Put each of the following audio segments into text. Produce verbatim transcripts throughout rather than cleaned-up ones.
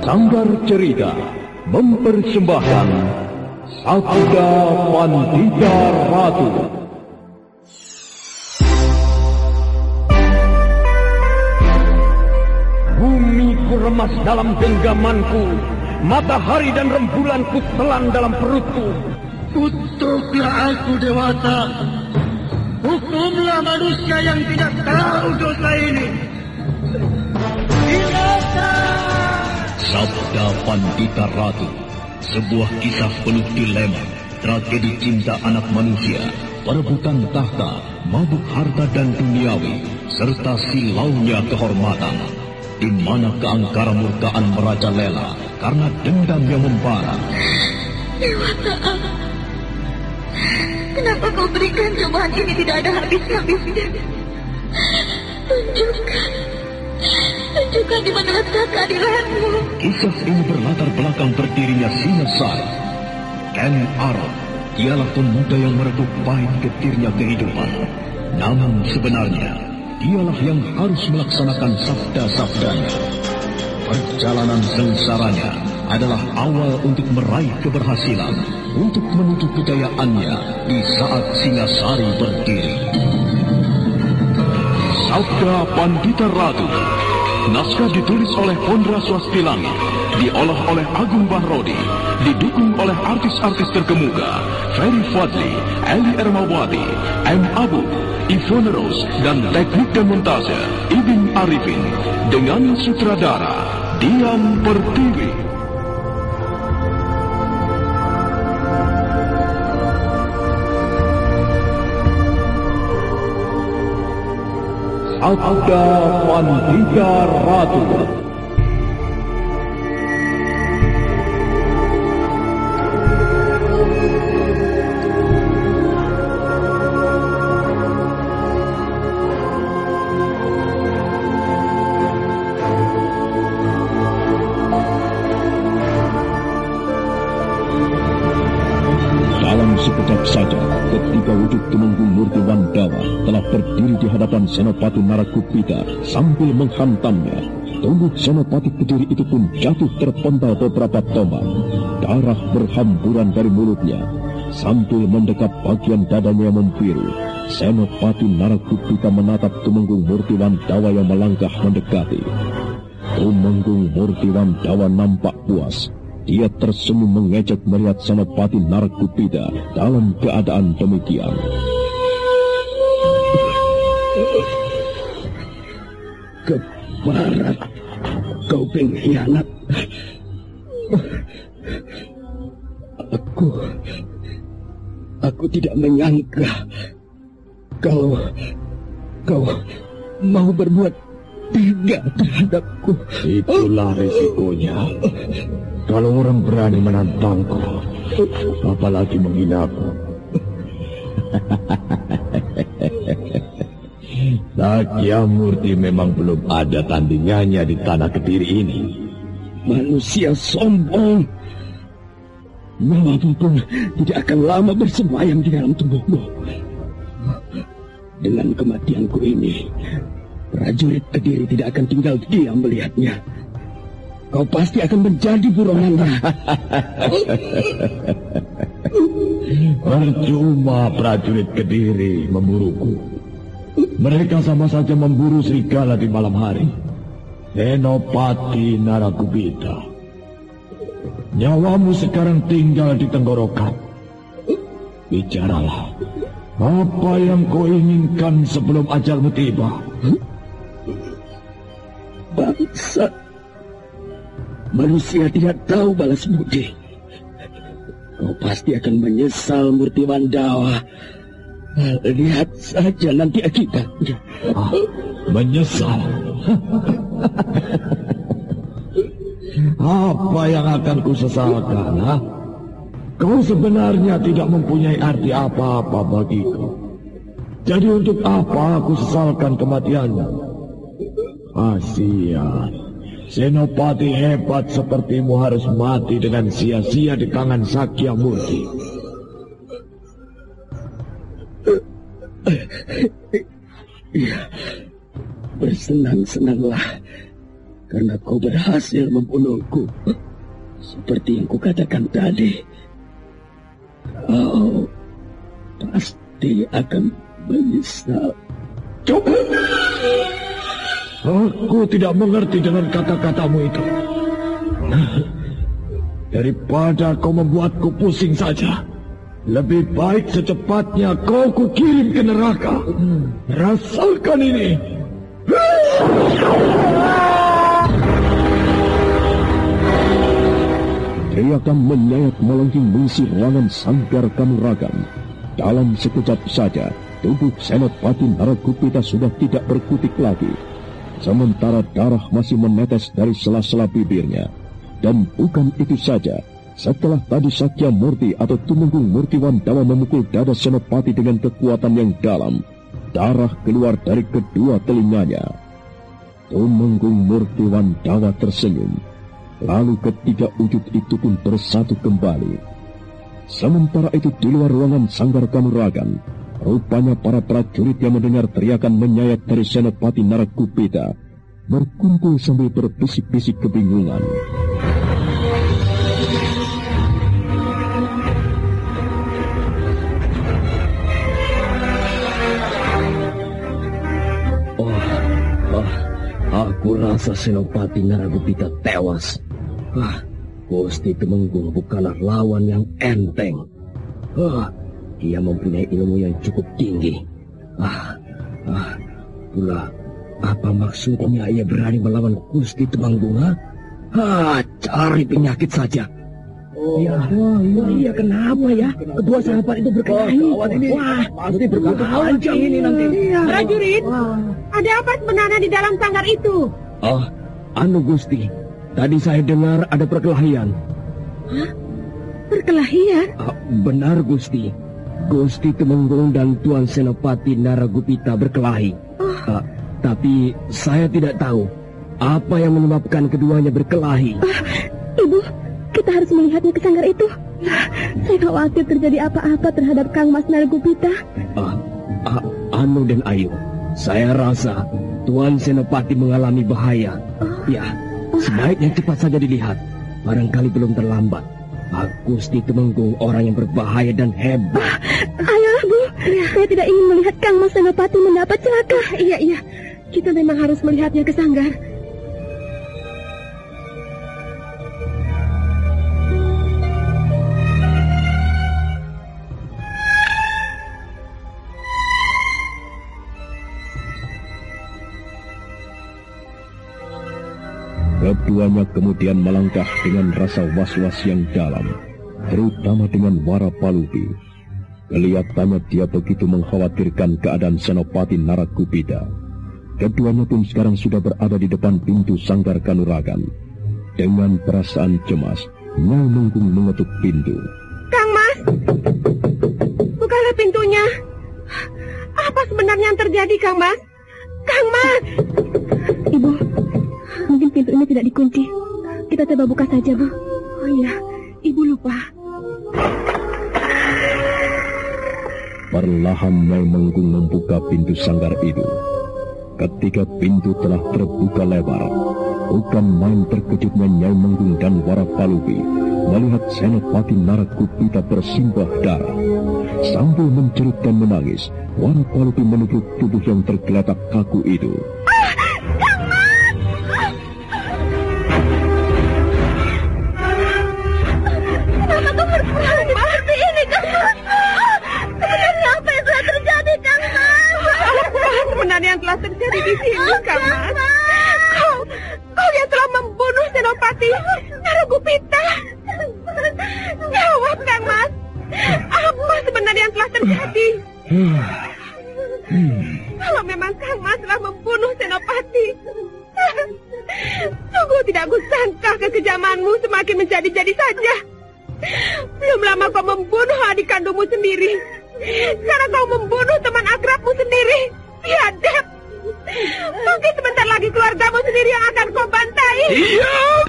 Sanggar Cerita mempersembahkan Sabda Pandita Ratu. Bumi ku remas dalam genggamanku, matahari dan rembulan ku telan dalam perutku. Kutuklah aku, Dewata. Hukumlah manusia yang tidak tahu dosa ini. Sabda Pandita Ratu, sebuah kisah penuh dilema, tragedi cinta anak manusia, perebutan tahta, mabuk harta dan duniawi, serta silaunya kehormatan, di mana keangkara murkaan merajalela karena dendam yang membara. Dewata, kenapa kau berikan cobaan ini tidak ada habis-habisnya? Tunjukkan, tunjukkan di mana letak keadilanmu. Kisah ini berlatar belakang berdirinya Singasari. Ken Arok, dialah pemuda yang merebut pahit getirnya kehidupan. Namun sebenarnya, dialah yang harus melaksanakan sabda-sabdanya. Perjalanan sengsaranya adalah awal untuk meraih keberhasilan, untuk menuju kejayaannya di saat Singasari berdiri. Sabda Pandita Ratu. Naskah ditulis oleh Pondra Swastilangi, diolah oleh Agung Bahrodi, didukung oleh artis-artis terkemuka Ferry Fadli, Eli Ermawati, M. Abu, Ivone Rose, dan teknik dan montase Ibin Arifin, dengan sutradara Dian Pertiwi. Sabda Pandita Ratu. Dalam sekejap saja, ketika wujud Tumenggung Murti Wandawa telah berdiri di hadapan Senopati Narakupita sambil menghantamnya, tubuh Senopati Kediri itu pun jatuh terpental beberapa tombak. Darah berhamburan dari mulutnya. Sambil mendekap bagian dadanya yang membiru, Senopati Narakupita menatap Tumenggung Murti Wandawa yang melangkah mendekati. Tumenggung Murti Wandawa nampak puas. Dia tersenyum mengejek melihat Senopati Narakupita dalam keadaan demikian. Ke barat, kau pengkhianat. Aku, aku tidak menyangka kalau kau mau berbuat tega terhadapku. Itulah resikonya. Kalau orang berani menantangku, apalagi menghinaku. Sakya Murti memang belum ada tandingannya di tanah Kediri ini. Manusia sombong. Nyawamu pun tidak akan lama bersemayam di dalam tubuhmu. Dengan kematianku ini, prajurit Kediri tidak akan tinggal diam melihatnya. Kau pasti akan menjadi buronannya. Percuma prajurit Kediri memburuku. Mereka sama saja memburu serigala di malam hari. Senopati Narakupita, nyawamu sekarang tinggal di tenggorokan. Bicaralah. Apa yang kau inginkan sebelum ajalmu tiba? Bangsa. Manusia tidak tahu balas budi. Kau pasti akan menyesal, Murti Wandawa. Lihat saja nanti akibatnya. Ah, menyesal? Apa yang akan kusesalkan, ha? Kau sebenarnya tidak mempunyai arti apa-apa bagiku. Jadi untuk apa aku sesalkan kematiannya? Kasihan. Senopati hebat sepertimu harus mati dengan sia-sia di tangan Sakya Murti. Iya, bersenang-senanglah karena kau berhasil membunuhku. Seperti yang kukatakan tadi, kau pasti akan menyesal. Coba. Aku tidak mengerti dengan kata-katamu itu. Daripada kau membuatku pusing saja, lebih baik secepatnya kau kukirim ke neraka. Rasakan ini. Teriakan menyayat melengking mengisi ruangan Sanggar Kanuragan. Dalam sekejap saja, tubuh Senopati Naragupita sudah tidak berkutik lagi. Sementara darah masih menetes dari sela-sela bibirnya. Dan bukan itu saja, setelah tadi Sakya Murti atau Tumenggung Murti Wandawa memukul dada Senopati dengan kekuatan yang dalam, darah keluar dari kedua telinganya. Tumenggung Murti Wandawa tersenyum. Lalu ketiga wujud itu pun bersatu kembali. Sementara itu di luar ruangan Sanggar Kanuragan, rupanya para prajurit yang mendengar teriakan menyayat dari Senopati Naragupita berkumpul sambil berbisik-bisik kebingungan. Oh, oh, aku rasa Senopati Naragupita tewas. Ah, Gusti Tumenggung bukanlah lawan yang enteng. Ah, dia mempunyai ilmu yang cukup tinggi. Ah, ah, pula apa maksudnya ia berani melawan Gusti Tumenggung? Ah, ah cari penyakit saja. Oh, ya, oh, iya. iya kenapa ya? Kedua sahabat itu berkelahi. Oh, ini wah, pasti berkelahi ini nanti. Iya. Prajurit, ada apa sebenarnya di dalam sanggar itu? Oh, anu Gusti, tadi saya dengar ada perkelahian. Hah? Perkelahian? Ah, benar Gusti. Gusti Tumenggung dan Tuan Senopati Naragupita berkelahi. Oh. Ah, tapi saya tidak tahu apa yang menyebabkan keduanya berkelahi. Ah, Ibu, kita harus melihatnya ke sanggar itu. Saya khawatir terjadi apa-apa terhadap Kang Mas Naragupita. Ah, ah, Anu dan Ayu, saya rasa Tuan Senopati mengalami bahaya. Oh. Ya, sebaiknya cepat saja dilihat. Barangkali belum terlambat. Gusti Tumenggung orang yang berbahaya dan hebat. Ah, ayolah Bu, ya. Saya tidak ingin melihat Kang Mas Senopati mendapat celaka. Ah, iya, iya, kita memang harus melihatnya ke sanggar. Keduanya kemudian melangkah dengan rasa was-was yang dalam, terutama dengan Warapalupi. Kelihatannya dia begitu mengkhawatirkan keadaan Senopati Naragupita. Keduanya pun sekarang sudah berada di depan pintu Sanggar Kanuragan. Dengan perasaan cemas, Nyai Menggung mengetuk pintu. Kang Mas, bukalah pintunya. Apa sebenarnya yang terjadi, Kang Mas? Kang Mas! Ibu, mungkin pintu ini tidak dikunci. Kita coba buka saja, Bu. Oh iya, Ibu lupa. Perlahan Nyai Menggung membuka pintu sanggar itu. Ketika pintu telah terbuka lebar, bukan main terkejutnya Nyai Menggung dan Warapalupi melihat Senopati Naragupita bersimbah darah. Sambil menjerit dan menangis, Warapalupi menuju tubuh yang tergeletak kaku itu. Yang telah terjadi di sini, Kang Mas. Kau, kau yang telah membunuh Senopati Naragupita. Jawab, Kang Mas. Apa sebenarnya yang telah terjadi? Kalau memang Kang Mas telah membunuh Senopati, sungguh tidak kusangka kekejamanmu semakin menjadi-jadi saja. Belum lama kau membunuh adik kandungmu sendiri. Sekarang kau membunuh teman akrabmu sendiri. Biadab. Mungkin sebentar lagi keluargamu sendiri yang akan kau bantai. Diam!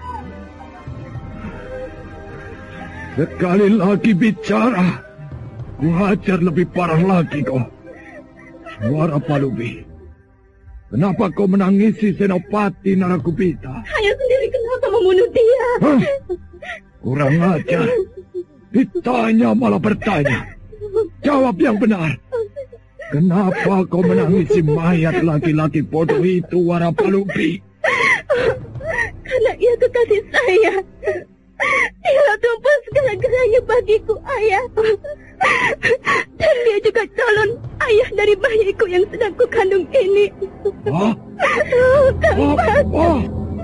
Sekali lagi bicara, ku hajar lebih parah lagi kau. Warapalupi, Kenapa kau menangisi Senopati Narakupita? Ayah sendiri kenapa membunuh dia? Hah? Kurang ajar. Ditanya malah bertanya. Jawab yang benar. Kenapa kau menangisi mayat laki-laki bodoh itu, Warapalupi? Karena ia kekasih saya. Dia tumpah segala-galanya bagiku, ayah. Dan dia juga calon ayah dari bayiku yang sedang kukandung ini. Hah? Kang Mas. Apa?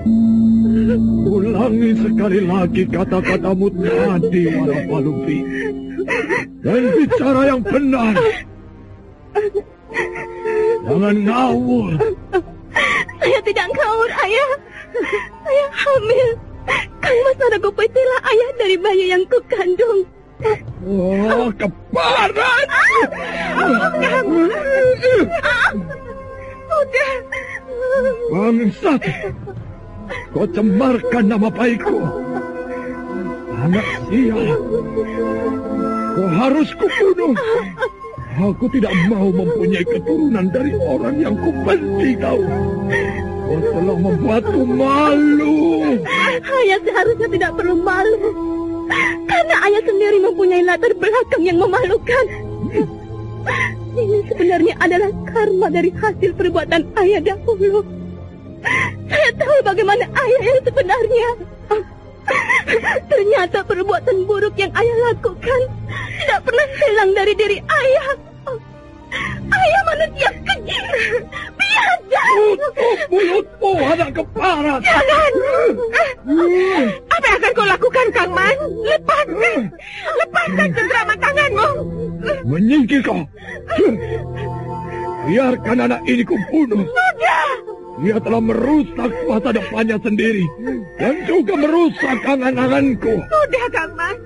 Ulangi sekali lagi kata-katamu tadi, Warapalupi. Dan bicara yang benar. Jangan ngawur. Saya tidak ngawur, ayah. Saya hamil. Kang Mas Narakupitilah ayah dari bayi yang kukandung. Oh, keparat! Udah. Bangsat! Kau cemarkan nama baikku. Anak sial. Kau harus kubunuh. Aku tidak mau mempunyai keturunan dari orang yang kubenci tahu. Kau telah membuatku malu. Ayah seharusnya tidak perlu malu. Karena ayah sendiri mempunyai latar belakang yang memalukan. Ini sebenarnya adalah karma dari hasil perbuatan ayah dahulu. Saya tahu bagaimana ayah yang sebenarnya. Ternyata perbuatan buruk yang ayah lakukan tidak pernah hilang dari diri ayah. Ayah manusia keji, biadab. Tutup mulutmu, anak keparat. Jangan. Apa yang akan kau lakukan, Kang Mas? Lepaskan. Lepaskan cengkraman tanganmu. Menyingkir kau. Biarkan anak ini kubunuh. Sudah. Dia telah merusak masa depannya sendiri. Dan juga merusak angan-anganku. Sudah, Kang Mas.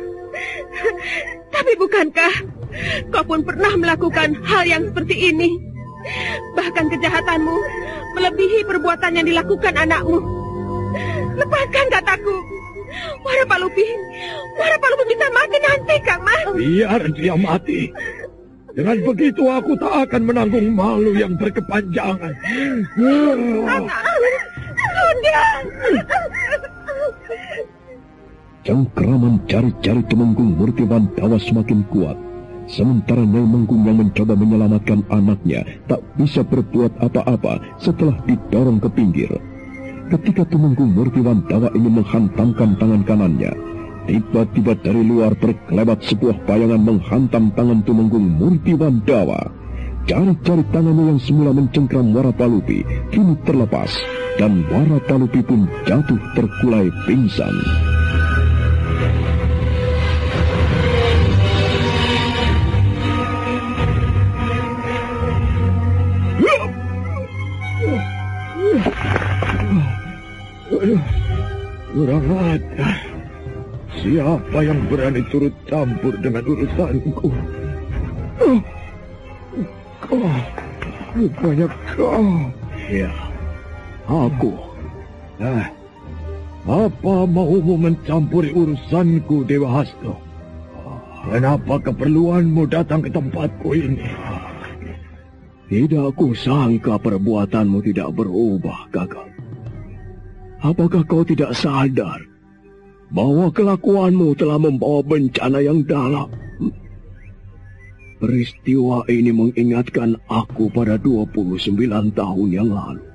Tapi bukankah kau pun pernah melakukan hal yang seperti ini? Bahkan kejahatanmu melebihi perbuatan yang dilakukan anakmu. Lepaskan kataku. Warapalupi, Warapalupi bisa mati nanti, Kang Mas. Biar dia mati. Dengan begitu aku tak akan menanggung malu yang berkepanjangan. Sudah. Cengkraman jari-jari Temenggung Murti Wandawa semakin kuat. Sementara Nyai Menggung yang mencoba menyelamatkan anaknya tak bisa berbuat apa-apa setelah didorong ke pinggir. Ketika Temenggung Murti Wandawa ingin menghantamkan tangan kanannya, tiba-tiba dari luar berkelebat sebuah bayangan menghantam tangan Temenggung Murti Wandawa. Jari-jari tangannya yang semula mencengkram Warapalupi kini terlepas, dan Warapalupi pun jatuh terkulai pingsan. Kurang ajar. Siapa yang berani turut campur dengan urusanku? Oh, kau, rupanya kau. Ya, aku. Nah, apa maumu mencampuri urusanku, Dewa Hasto? Kenapa keperluanmu datang ke tempatku ini? Tidak kusangka perbuatanmu tidak berubah, Kakak. Apakah kau tidak sadar bahwa kelakuanmu telah membawa bencana yang dalam? Peristiwa ini mengingatkan aku pada dua puluh sembilan tahun yang lalu.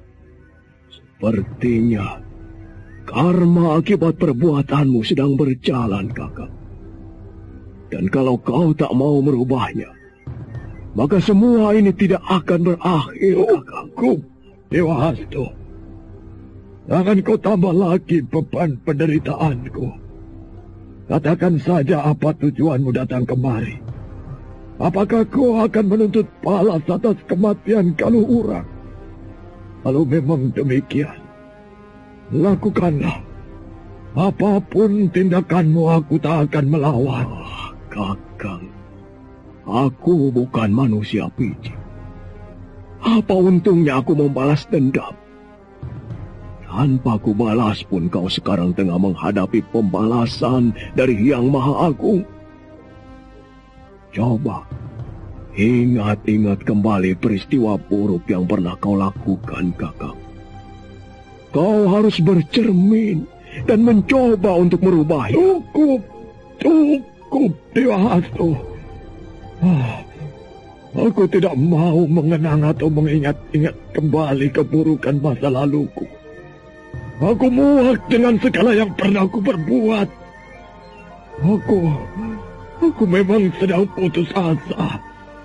Sepertinya karma akibat perbuatanmu sedang berjalan, Kakak. Dan kalau kau tak mau merubahnya, maka semua ini tidak akan berakhir, Kakakku. Dewa Hasto, jangan kau tambah lagi beban penderitaanku. Katakan saja apa tujuanmu datang kemari. Apakah kau akan menuntut balas atas kematian Kaluhurang? Kalau memang demikian, lakukanlah. Apapun tindakanmu, aku tak akan melawan. Oh, Kakang, aku bukan manusia picik. Apa untungnya aku membalas dendam? Tanpa ku balas pun kau sekarang tengah menghadapi pembalasan dari Yang Maha Agung. Coba, Ingat-ingat kembali peristiwa buruk yang pernah kau lakukan, Kakak. Kau harus bercermin dan mencoba untuk merubahnya. Cukup, cukup, Dewa Hastu. Ah, aku tidak mau mengenang atau mengingat-ingat kembali keburukan masa laluku. Aku muak dengan segala yang pernah aku perbuat. Aku, aku memang sedang putus asa.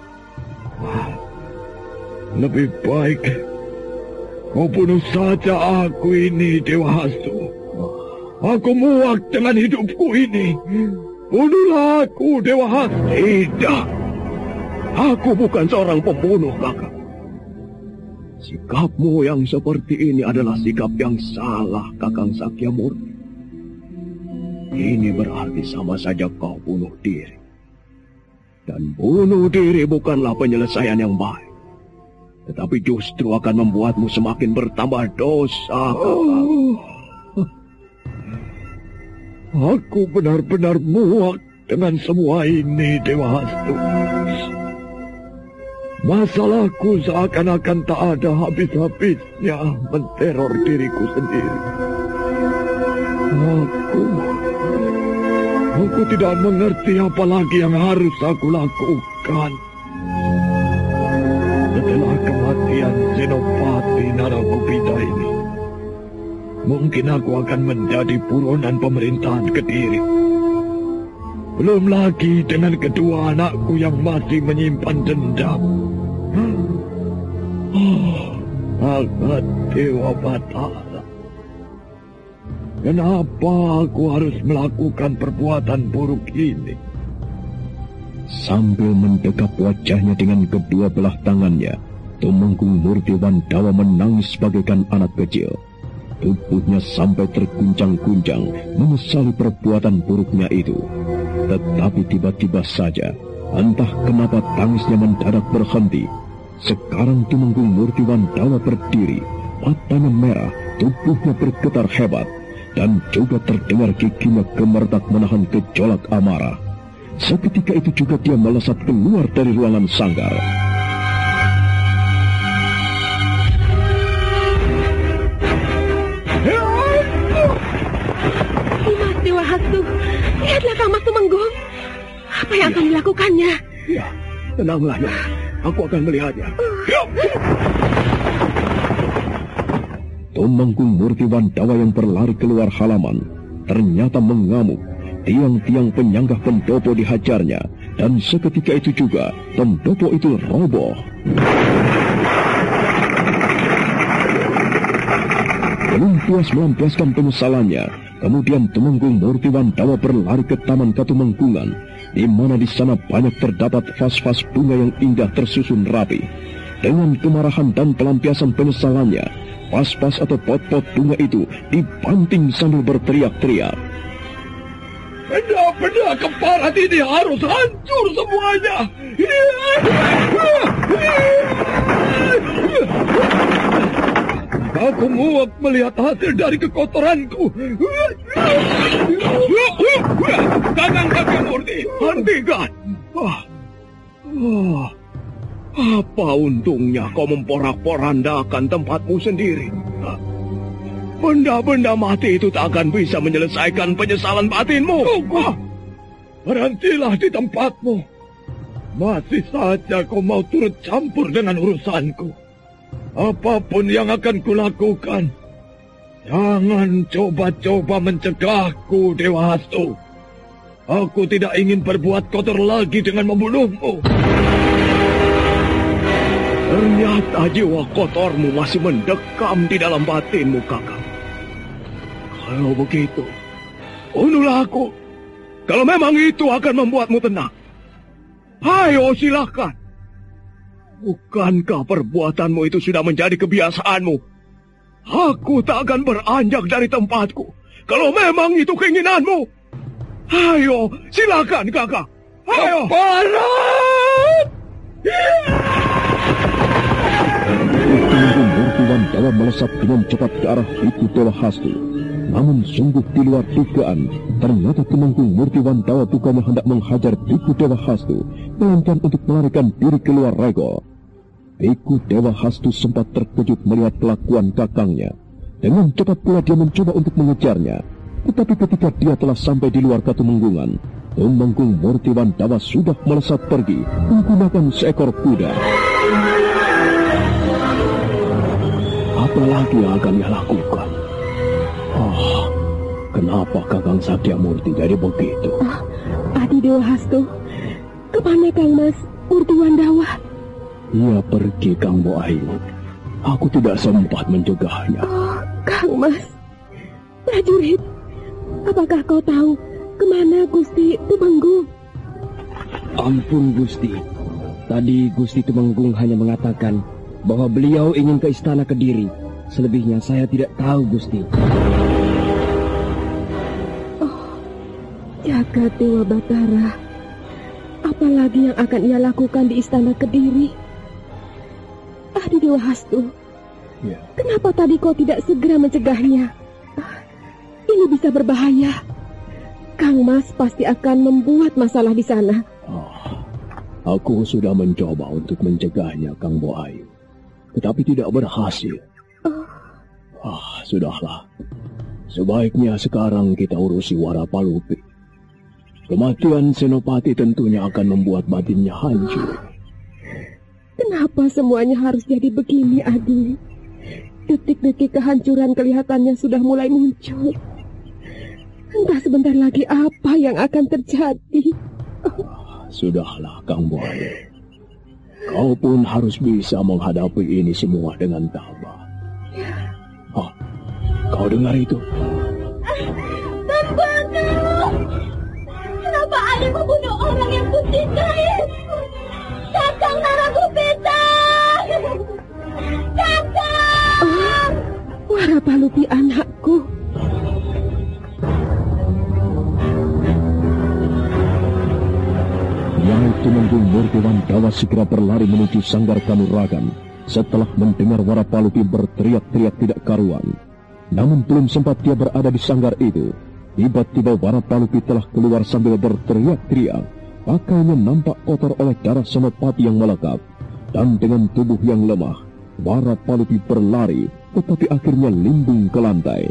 Lebih baik kau bunuh saja aku ini, Dewa Hastu. Aku muak dengan hidupku ini. Bunuhlah aku, Dewa Hastu. Tidak. Aku bukan seorang pembunuh, Kakak. Sikapmu yang seperti ini adalah sikap yang salah, Kakang Sakyamurti. Ini berarti sama saja kau bunuh diri. Dan bunuh diri bukanlah penyelesaian yang baik, tetapi justru akan membuatmu semakin bertambah dosa, Kakak. Oh. Aku benar-benar muak dengan semua ini, Dewa Hastu. Masalahku seakan-akan tak ada habis-habisnya menteror diriku sendiri. Aku... Aku tidak mengerti apa lagi yang harus aku lakukan. Setelah kematian Senopati Naragupita ini, mungkin aku akan menjadi buronan pemerintahan Kediri. Belum lagi dengan kedua anakku yang masih menyimpan dendam. Oh, agak Dewa Batara. Kenapa aku harus melakukan perbuatan buruk ini? Sambil mendekap wajahnya dengan kedua belah tangannya, Tumenggung Murti Wandawa menangis bagaikan anak kecil. Tubuhnya sampai terguncang-guncang menyesali perbuatan buruknya itu. Tetapi tiba-tiba saja, entah kenapa tangisnya mendadak berhenti. Sekarang Tumenggung Murti Wandawa berdiri, matanya merah, tubuhnya bergetar hebat, dan juga terdengar giginya gemertak menahan gejolak amarah. Seketika itu juga dia melesat keluar dari ruangan sanggar. Mas Dewa Hastu, lihatlah Kang Mas Tumenggung. Apa yang akan dilakukannya? Ya, tenanglah ya. Aku akan melihatnya. Ya. Tumenggung Murti Wandawa yang berlari keluar halaman ternyata mengamuk. Tiang-tiang penyanggah pendopo dihajarnya, dan seketika itu juga pendopo itu roboh. Belum puas melampiaskan penyesalannya, kemudian Tumenggung Murti Wandawa berlari ke Taman Katumenggungan, di mana di sana banyak terdapat vas-vas bunga yang indah tersusun rapi. Dengan kemarahan dan pelampiasan penyesalannya, vas-vas atau pot-pot bunga itu dibanting sambil berteriak-teriak. Benda-benda keparat ini harus hancur semuanya. Aku muak melihat hasil dari kekotoranku. Kakang Sakyamurti, hentikan. Oh. Oh. Apa untungnya kau memporak-porandakan tempatmu sendiri? Benda-benda mati itu tak akan bisa menyelesaikan penyesalan batinmu. Tunggu. Berhentilah di tempatmu. Masih saja kau mau turut campur dengan urusanku. Apapun yang akan kulakukan, jangan coba-coba mencegahku, Dewa Hastu. Aku tidak ingin berbuat kotor lagi dengan membunuhmu. Ternyata jiwa kotormu masih mendekam di dalam batinmu, Kakak. Kalau begitu, bunuhlah aku. Kalau memang itu akan membuatmu tenang, ayo silakan. Bukankah perbuatanmu itu sudah menjadi kebiasaanmu? Aku tak akan beranjak dari tempatku kalau memang itu keinginanmu. Ayo, silakan, Kakak. Ayo. Keparat! Tumenggung Murti Wandawa melesat dengan cepat ke arah itu Dewa Hastu. Namun sungguh di luar dugaan, ternyata Tumenggung Murtiwandawa bukannya hendak menghajar Biku Dewa Hastu, melainkan untuk melarikan diri keluar regol. Biku Dewa Hastu sempat terkejut melihat kelakuan kakangnya. Dengan cepat pula dia mencoba untuk mengejarnya. Tetapi ketika dia telah sampai di luar Katumenggungan, Tumenggung Murtiwandawa sudah melesat pergi menggunakan seekor kuda. Apa lagi yang akan dia lakukan? Oh, kenapa Kakang Sakyamurti jadi begitu? Oh, Adi Dewa Hastu, kemana Kang Mas Murtiwandawa? Ia pergi, Kang Bo Ayu. Aku tidak sempat mencegahnya. Oh, Kang Mas, prajurit, apakah kau tahu kemana Gusti Tumenggung? Ampun Gusti, tadi Gusti Tumenggung hanya mengatakan bahwa beliau ingin ke istana Kediri. Selebihnya saya tidak tahu, Gusti. Oh, jagat Dewa Batara. Apalagi yang akan ia lakukan di istana Kediri? Adi Dewa Hastu, ya. Kenapa tadi kau tidak segera mencegahnya? Ah, ini bisa berbahaya. Kang Mas pasti akan membuat masalah di sana. Oh, aku sudah mencoba untuk mencegahnya, Kang Bo Ayu. Tetapi tidak berhasil. Oh. Ah, sudahlah. Sebaiknya sekarang kita urusi Warapalupi. Kematian Senopati tentunya akan membuat batinnya hancur. Kenapa semuanya harus jadi begini, Adi? Detik-detik kehancuran kelihatannya sudah mulai muncul. Entah sebentar lagi apa yang akan terjadi. Oh. Ah, sudahlah, Kang Bo Ayu. Kau pun harus bisa menghadapi ini semua dengan tabah. Oh, kau dengar itu? Tunggu! Kenapa Ali membunuh orang yang kucintai? Kakang Naragupita! Kakang! Oh, Warapalupi anakku. Nyai Tumenggung Murtiwandawa segera berlari menuju sanggar Kanuragan setelah mendengar Warapalupi berteriak-teriak tidak karuan. Namun belum sempat dia berada di sanggar itu, tiba-tiba Warapalupi telah keluar sambil berteriak-teriak. Pakainya nampak kotor oleh darah Senopati yang melekat, dan dengan tubuh yang lemah, Warapalupi berlari, tetapi akhirnya limbung ke lantai.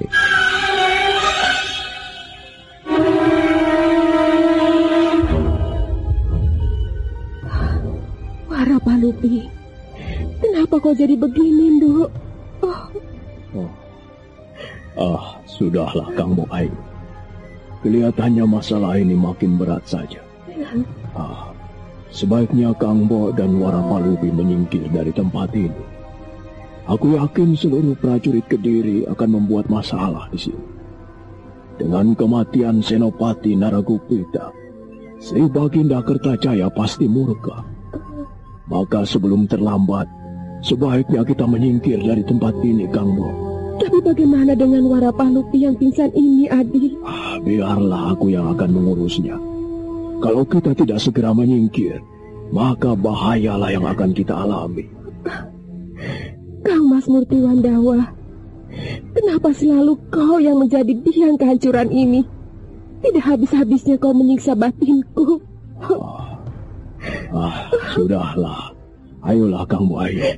Warapalupi, kenapa kau jadi begini, Nduk? Oh. Oh. Ah, sudahlah, Kang Bo Ayu. Kelihatannya masalah ini makin berat saja. Ah, sebaiknya Kang Bo dan Warapalupi menyingkir dari tempat ini. Aku yakin seluruh prajurit Kediri akan membuat masalah di sini. Dengan kematian Senopati Naragupita, Sri Baginda Kertajaya pasti murka. Maka sebelum terlambat, sebaiknya kita menyingkir dari tempat ini, Kang Bo. Tapi bagaimana dengan Warapalupi yang pingsan ini, Adi? Ah, biarlah aku yang akan mengurusnya. Kalau kita tidak segera menyingkir, maka bahayalah yang akan kita alami. Kang Mas Murtiwandawa, kenapa selalu kau yang menjadi biang kehancuran ini? Tidak habis-habisnya kau menyiksa batinku. Ah, ah sudahlah. Ayolah, Kang Bo Ayu.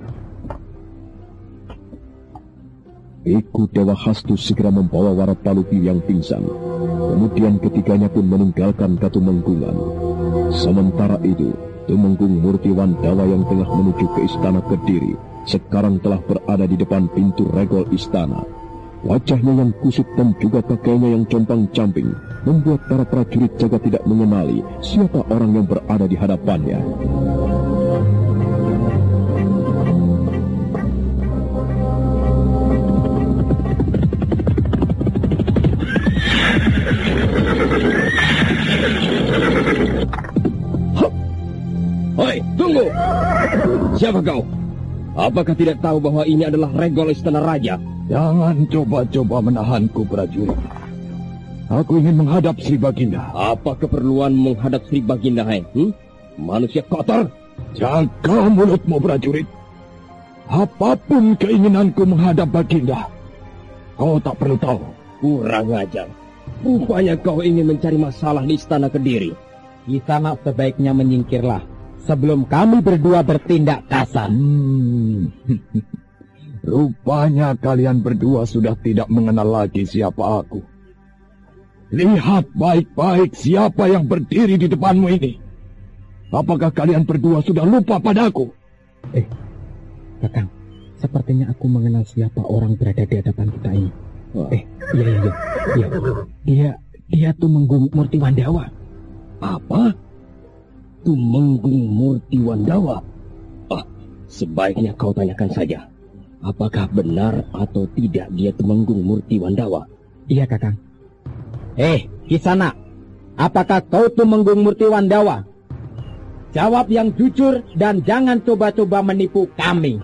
Biku Dewa Hastu segera membawa Warapalupi yang pingsan. Kemudian ketiganya pun meninggalkan Katumenggungan. Sementara itu, Tumenggung Murtiwandawa yang tengah menuju ke istana Kediri sekarang telah berada di depan pintu regol istana. Wajahnya yang kusut dan juga pakaiannya yang compang-camping membuat para prajurit jaga tidak mengenali siapa orang yang berada di hadapannya. Hoi, tunggu! Siapa kau? Apakah tidak tahu bahwa ini adalah regol istana raja? Jangan coba-coba menahanku, prajurit. Aku ingin menghadap Sri Baginda. Apa keperluan menghadap Sri Baginda, hai? Hmm? Manusia kotor! Jaga mulutmu, prajurit. Apapun keinginanku menghadap Baginda, kau tak perlu tahu. Kurang ajar. Rupanya kau ingin mencari masalah di istana Kediri. Kisana sebaiknya menyingkirlah sebelum kami berdua bertindak kasar. Hmm. Rupanya kalian berdua sudah tidak mengenal lagi siapa aku. Lihat baik-baik siapa yang berdiri di depanmu ini. Apakah kalian berdua sudah lupa padaku? Eh, Kakang, sepertinya aku mengenal siapa orang berada di hadapan kita ini. Oh. Eh, iya, iya, iya. Dia, dia, dia Tumenggung Murti Wandawa. Apa? Tumenggung Murti Wandawa? Ah, sebaiknya kau tanyakan saja. Apakah benar atau tidak dia Tumenggung Murti Wandawa? Iya, Kakang. Eh, Kisana, apakah kau Tumenggung Murti Wandawa? Jawab yang jujur dan jangan coba-coba menipu kami.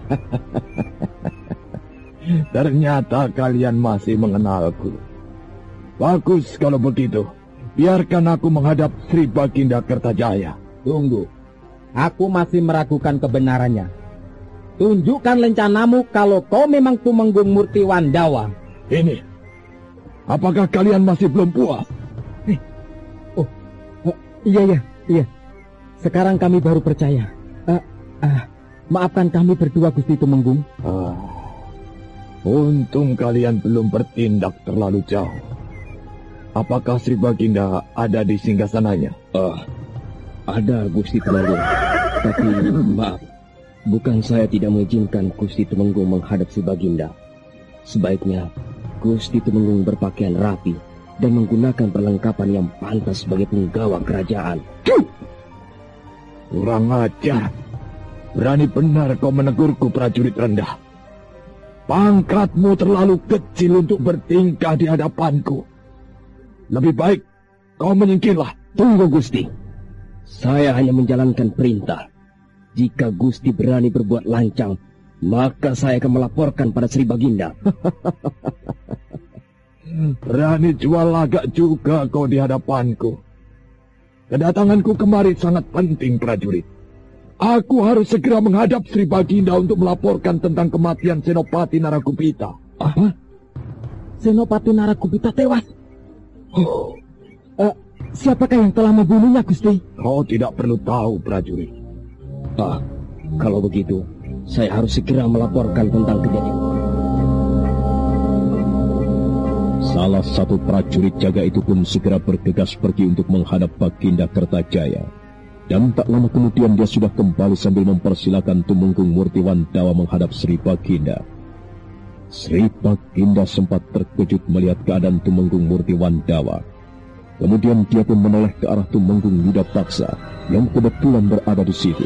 Ternyata kalian masih mengenalku. Bagus kalau begitu. Biarkan aku menghadap Sri Baginda Kertajaya. Tunggu, aku masih meragukan kebenarannya. Tunjukkan lencanamu kalau kau memang Tumenggung Murti Wandawa. Ini, apakah kalian masih belum puas? Eh, oh, oh, iya, iya, iya. Sekarang kami baru percaya. Uh, uh, maafkan kami berdua, Gusti Tumenggung. Ah, untung kalian belum bertindak terlalu jauh. Apakah Sri Baginda ada di singgasananya? Uh, ada, Gusti Tumenggung. Tapi maaf, bukan saya tidak mengizinkan Gusti Tumenggung menghadap Sri Baginda. Sebaiknya Gusti Tumenggung berpakaian rapi dan menggunakan perlengkapan yang pantas sebagai penggawa kerajaan. Cuh! Kurang ajar. Berani benar kau menegurku, prajurit rendah. Pangkatmu terlalu kecil untuk bertingkah di hadapanku. Lebih baik kau menyingkirlah. Tunggu, Gusti. Saya hanya menjalankan perintah. Jika Gusti berani berbuat lancang, maka saya akan melaporkan pada Sri Baginda. Berani jual lagak juga kau di hadapanku. Kedatanganku kemari sangat penting, prajurit. Aku harus segera menghadap Sri Baginda untuk melaporkan tentang kematian Senopati Narakupita. Apa? Senopati Narakupita tewas? Oh, uh, siapakah yang telah membunuhnya, Gusti? Kau tidak perlu tahu, prajurit. Ah, kalau begitu, saya harus segera melaporkan tentang kejadian. Salah satu prajurit jaga itu pun segera bergegas pergi untuk menghadap Baginda Kertajaya. Dan tak lama kemudian dia sudah kembali sambil mempersilakan Tumenggung Murti Wandawa menghadap Sri Baginda. Sri Baginda sempat terkejut melihat keadaan Tumenggung Murti Wandawa. Kemudian dia pun menoleh ke arah Tumenggung Yudapaksa yang kebetulan berada di situ.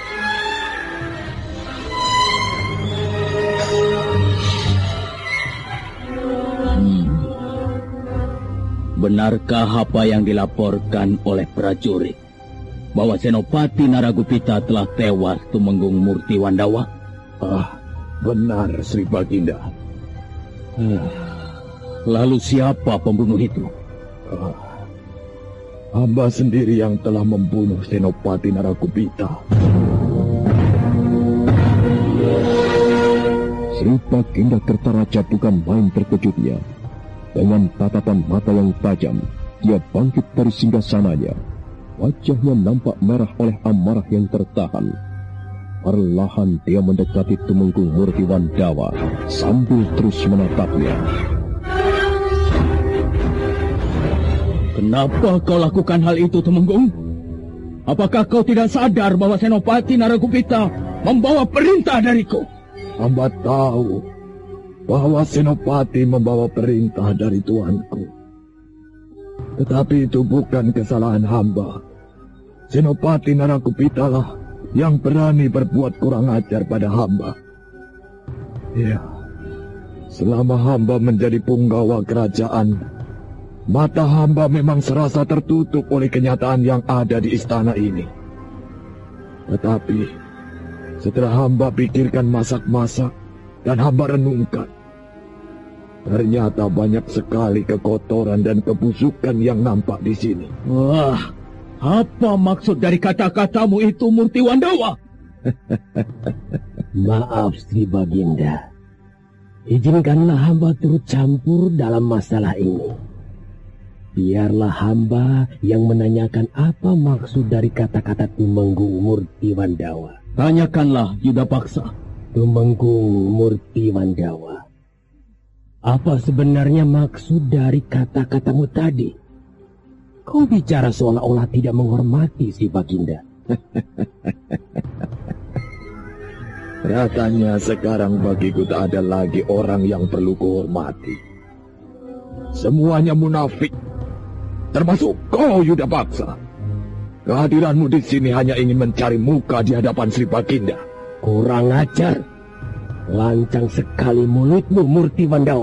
Benarkah apa yang dilaporkan oleh prajurit? Bahwa Senopati Naragupita telah tewas Tumenggung Murti Wandawa? Ah, benar, Sri Baginda. Ah, lalu siapa pembunuh itu? Ah, hamba sendiri yang telah membunuh Senopati Naragupita. Sri Baginda Kertaraja bukan main terkejutnya. Dengan tatapan mata yang tajam, dia bangkit dari singgasananya. Wajahnya nampak merah oleh amarah yang tertahan. Perlahan dia mendekati Tumenggung Murti Wandawa sambil terus menatapnya. Kenapa kau lakukan hal itu, Tumenggung? Apakah kau tidak sadar bahwa Senopati Naragupita membawa perintah dariku? Hamba tahu bahwa Senopati membawa perintah dari tuanku. Tetapi itu bukan kesalahan hamba. Senopati Naragupita lah yang berani berbuat kurang ajar pada hamba. Ya, selama hamba menjadi punggawa kerajaan, mata hamba memang serasa tertutup oleh kenyataan yang ada di istana ini. Tetapi setelah hamba pikirkan masak-masak dan hamba renungkan, ternyata banyak sekali kekotoran dan kebusukan yang nampak di sini. Wah, apa maksud dari kata-katamu itu, Murti Wandawa? Maaf, Sri Baginda. izinkanlah hamba turut campur dalam masalah ini. Biarlah hamba yang menanyakan apa maksud dari kata-kata Tumenggung Murti Wandawa. Tanyakanlah, Yudapaksa. Tumenggung Murti Wandawa, apa sebenarnya maksud dari kata-katamu tadi? Kau bicara seolah-olah tidak menghormati si Baginda. Rasanya sekarang bagiku tak ada lagi orang yang perlu kuhormati. Semuanya munafik, termasuk kau, Yudapaksa. Kehadiranmu di sini hanya ingin mencari muka di hadapan Sri Baginda. Kurang ajar. Lancang sekali mulutmu, Murti Wandawa.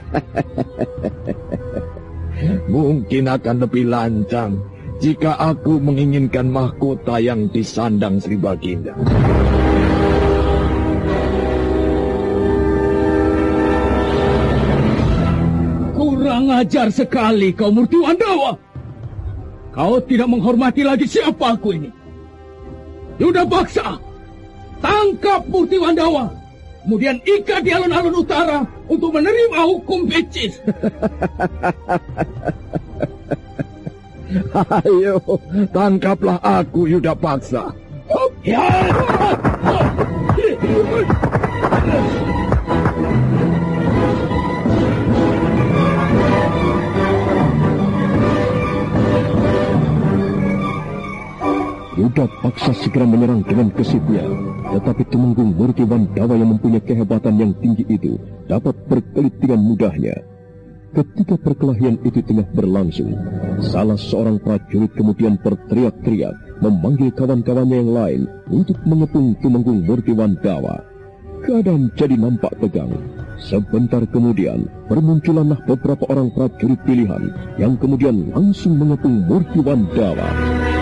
Mungkin akan lebih lancang jika aku menginginkan mahkota yang disandang Sri Baginda. Kurang ajar sekali kau, Murti Wandawa. Kau tidak menghormati lagi siapa aku ini. Yudapaksa, tangkap Murti Wandawa, kemudian ikat di alun-alun utara untuk menerima hukum becis. Ayo, tangkaplah aku, Yudapaksa. Ya. Yudapaksa segera menyerang dengan gesitnya, tetapi Tumenggung Murti Wandawa yang mempunyai kehebatan yang tinggi itu dapat berkelit dengan mudahnya. Ketika perkelahian itu tengah berlangsung, salah seorang prajurit kemudian berteriak-teriak memanggil kawan-kawannya yang lain untuk mengepung Tumenggung Murti Wandawa. Keadaan jadi nampak tegang. Sebentar kemudian bermunculanlah beberapa orang prajurit pilihan yang kemudian langsung mengepung Murti Wandawa.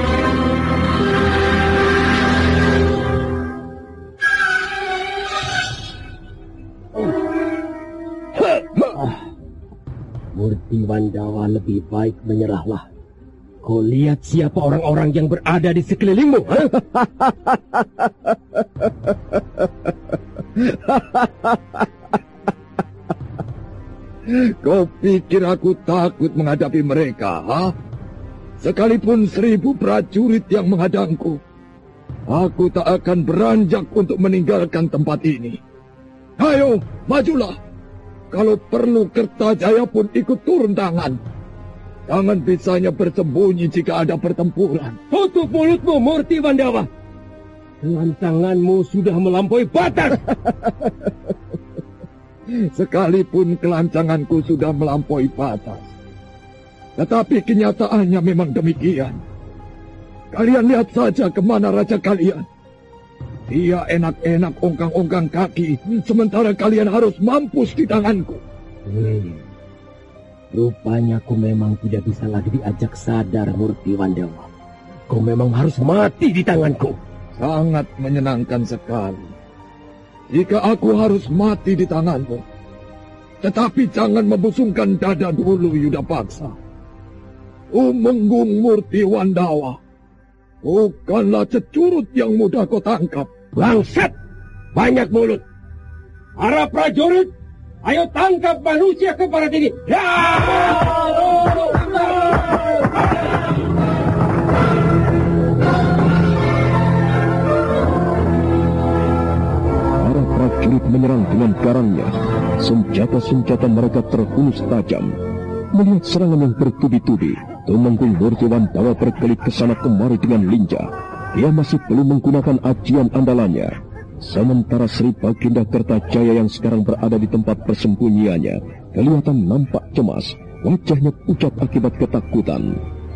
Murti Wandawa, lebih baik menyerahlah. Kau lihat siapa orang-orang yang berada di sekelilingmu. Kau pikir aku takut menghadapi mereka, ha? Sekalipun seribu prajurit yang menghadangku, aku tak akan beranjak untuk meninggalkan tempat ini. Ayo, majulah. Kalau perlu Kertajaya pun ikut turun tangan. Jangan bisanya bersembunyi jika ada pertempuran. Tutup mulutmu, Murti Wandawa. Kelancanganmu sudah melampaui batas. Sekalipun kelancanganku sudah melampaui batas, tetapi kenyataannya memang demikian. Kalian lihat saja kemana raja kalian. Dia enak-enak ongkang-ongkang kaki, sementara kalian harus mampus di tanganku. Hmm. Rupanya kau memang tidak bisa lagi diajak sadar, Murti Wandawa. Kau memang harus mati di tanganku. Sangat menyenangkan sekali jika aku harus mati di tanganmu. Tetapi jangan membusungkan dada dulu, Yudapaksa. Tumenggung Murti Wandawa bukanlah cecurut yang mudah kau tangkap. Bangsat, banyak mulut. Para prajurit, ayo tangkap manusia keparat ini. Ya! Para prajurit menyerang dengan garangnya. Senjata-senjata mereka terhunus tajam. Melihat serangan yang bertubi-tubi, Tumenggung Murti Wandawa berkelit ke sana kemari dengan lincah. Dia masih belum menggunakan ajian andalannya. Sementara Sri Baginda Kertajaya yang sekarang berada di tempat persembunyiannya kelihatan nampak cemas. Wajahnya pucat akibat ketakutan.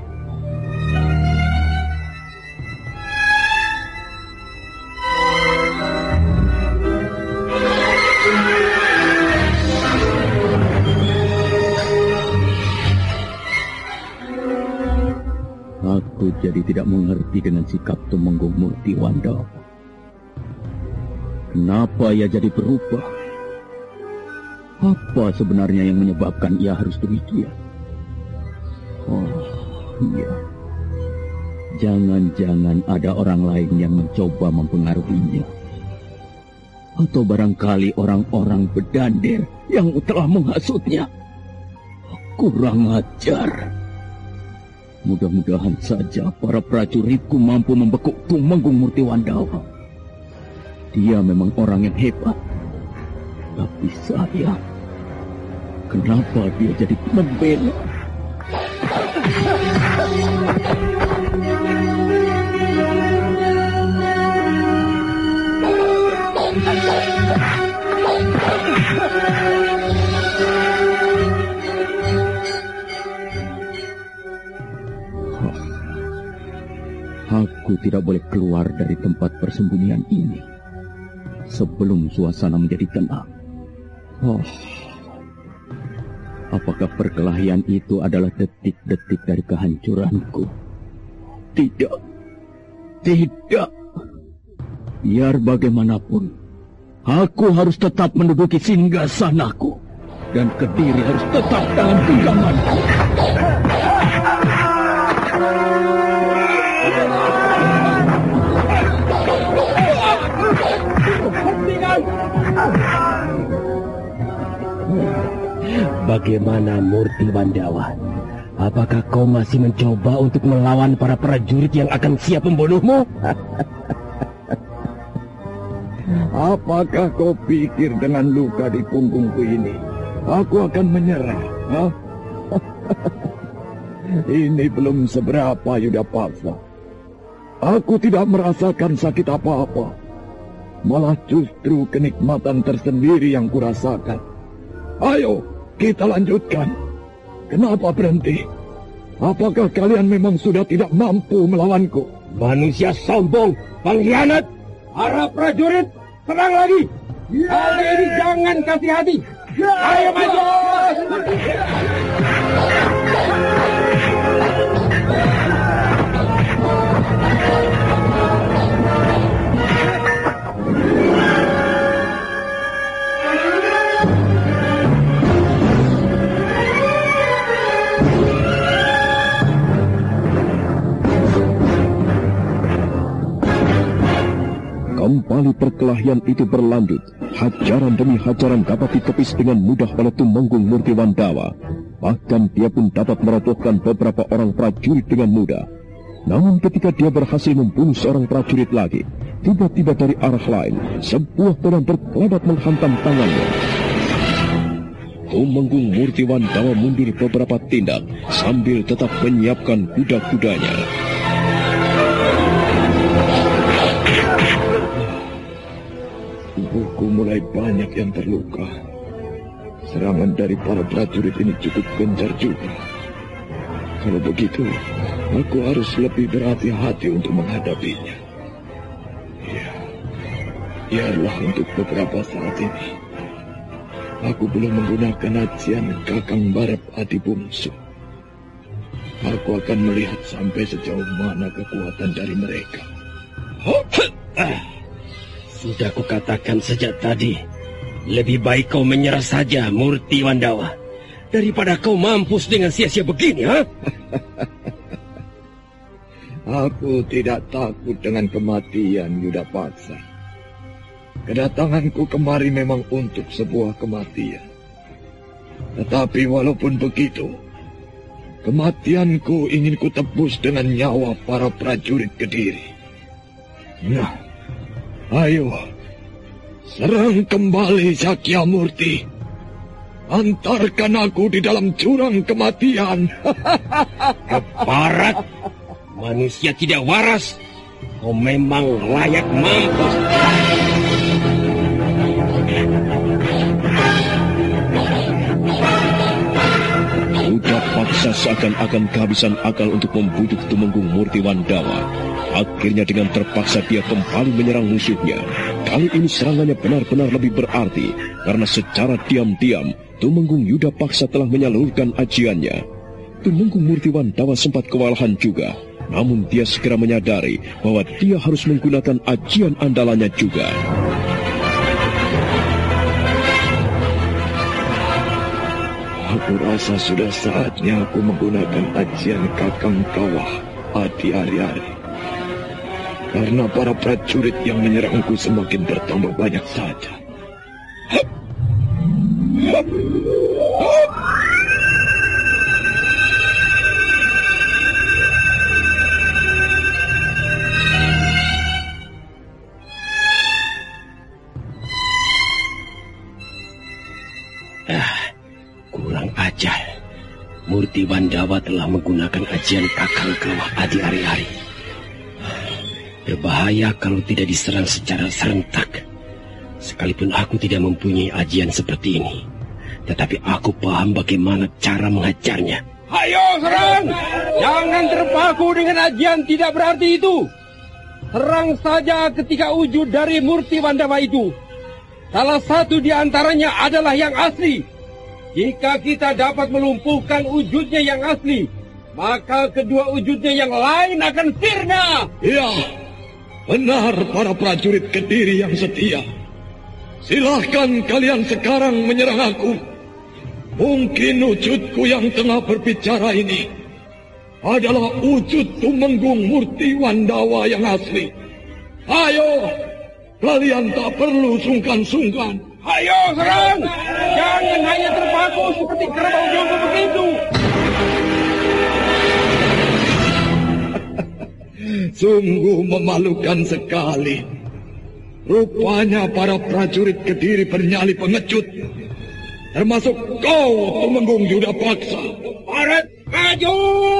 Aku jadi tidak mengerti dengan sikap Tumenggung Murti Wandawa. Kenapa ia jadi berubah? Apa sebenarnya yang menyebabkan ia harus demikian? Oh, iya. Jangan-jangan ada orang lain yang mencoba mempengaruhinya. Atau barangkali orang-orang bedandir yang telah menghasutnya. Kurang ajar. Mudah-mudahan saja para prajuritku mampu membekuk Tumenggung Murtiwandawa. Dia memang orang yang hebat. Tapi saya, kenapa dia jadi membela? Aku tidak boleh keluar dari tempat persembunyian ini sebelum suasana menjadi tenang. Oh, apakah perkelahian itu adalah detik-detik dari kehancuranku? Tidak, tidak. Biar bagaimanapun, aku harus tetap menduduki singgasanaku, dan Kediri harus tetap dalam genggamanku. Bagaimana Murtiwandawa? Apakah kau masih mencoba untuk melawan para prajurit yang akan siap membunuhmu? Apakah kau pikir dengan luka di punggungku ini aku akan menyerah? Huh? Ini belum seberapa, Yudapaksa. Aku tidak merasakan sakit apa-apa. Malah justru kenikmatan tersendiri yang kurasakan. Ayo, kita lanjutkan. Kenapa berhenti? Apakah kalian memang sudah tidak mampu melawanku? Manusia sombong, pengkhianat. Para prajurit, serang lagi. Kali ini jangan kasih hati. Ayo maju. Kembali perkelahian itu berlanjut. Hajaran demi hajaran dapat ditepis dengan mudah oleh Tumenggung Murtiwandawa. Bahkan dia pun dapat merobohkan beberapa orang prajurit dengan mudah. Namun ketika dia berhasil membunuh seorang prajurit lagi, tiba-tiba dari arah lain, sebuah pedang berkelebat menghantam tangannya. Tumenggung Murtiwandawa mundur beberapa tindak sambil tetap menyiapkan kuda-kudanya. Tubuhku mulai banyak yang terluka. Serangan dari para prajurit ini cukup gencar juga. Kalau begitu, aku harus lebih berhati-hati untuk menghadapinya. Ya, biarlah untuk beberapa saat ini. Aku belum menggunakan ajian Kakang Barep Adi Bungsu. Aku akan melihat sampai sejauh mana kekuatan dari mereka. Sudah kukatakan sejak tadi, lebih baik kau menyerah saja, Murtiwandawa, daripada kau mampus dengan sia-sia begini, ha? Aku tidak takut dengan kematian, Yudapaksa. Kedatanganku kemari memang untuk sebuah kematian. Tetapi walaupun begitu, kematianku ingin kutebus dengan nyawa para prajurit Kediri. Nah, ayo, serang kembali Sakyamurti. Antarkan aku di dalam jurang kematian. Keparat, manusia tidak waras. Kau memang layak mampus. Yudapaksa seakan-akan kehabisan akal untuk membujuk Tumenggung Murtiwandawa. Akhirnya dengan terpaksa dia kembali menyerang musuhnya. Kali ini serangannya benar-benar lebih berarti, karena secara diam-diam Tumenggung Yudapaksa telah menyalurkan ajiannya. Tumenggung Murtiwandawa sempat kewalahan juga, namun dia segera menyadari bahwa dia harus menggunakan ajian andalannya juga. Aku rasa sudah saatnya aku menggunakan ajian Kakang Kawah Adi Ari-Ari. karena para prajurit yang menyerangku semakin bertambah banyak saja. Ah, kurang ajar. Murti Wandawa telah menggunakan ajian Kakang Kawah Adi Ari-Ari. Berbahaya kalau tidak diserang secara serentak. Sekalipun aku tidak mempunyai ajian seperti ini, tetapi aku paham bagaimana cara menghajarnya. Ayo serang! Jangan terpaku dengan ajian tidak berarti itu. Serang saja ketika wujud dari Murti Wandawa itu. Salah satu di antaranya adalah yang asli. Jika kita dapat melumpuhkan wujudnya yang asli, maka kedua wujudnya yang lain akan sirna. Iya, benar para prajurit Kediri yang setia. Silahkan kalian sekarang menyerang aku. Mungkin wujudku yang tengah berbicara ini adalah wujud Tumenggung Murti Wandawa yang asli. Ayo, kalian tak perlu sungkan-sungkan. Ayo serang! Jangan hanya terpaku seperti kerbau jonggo begitu. Sungguh memalukan sekali. Rupanya para prajurit Kediri bernyali pengecut. Termasuk kau, Tumenggung Yuda Paksa. Barat, maju!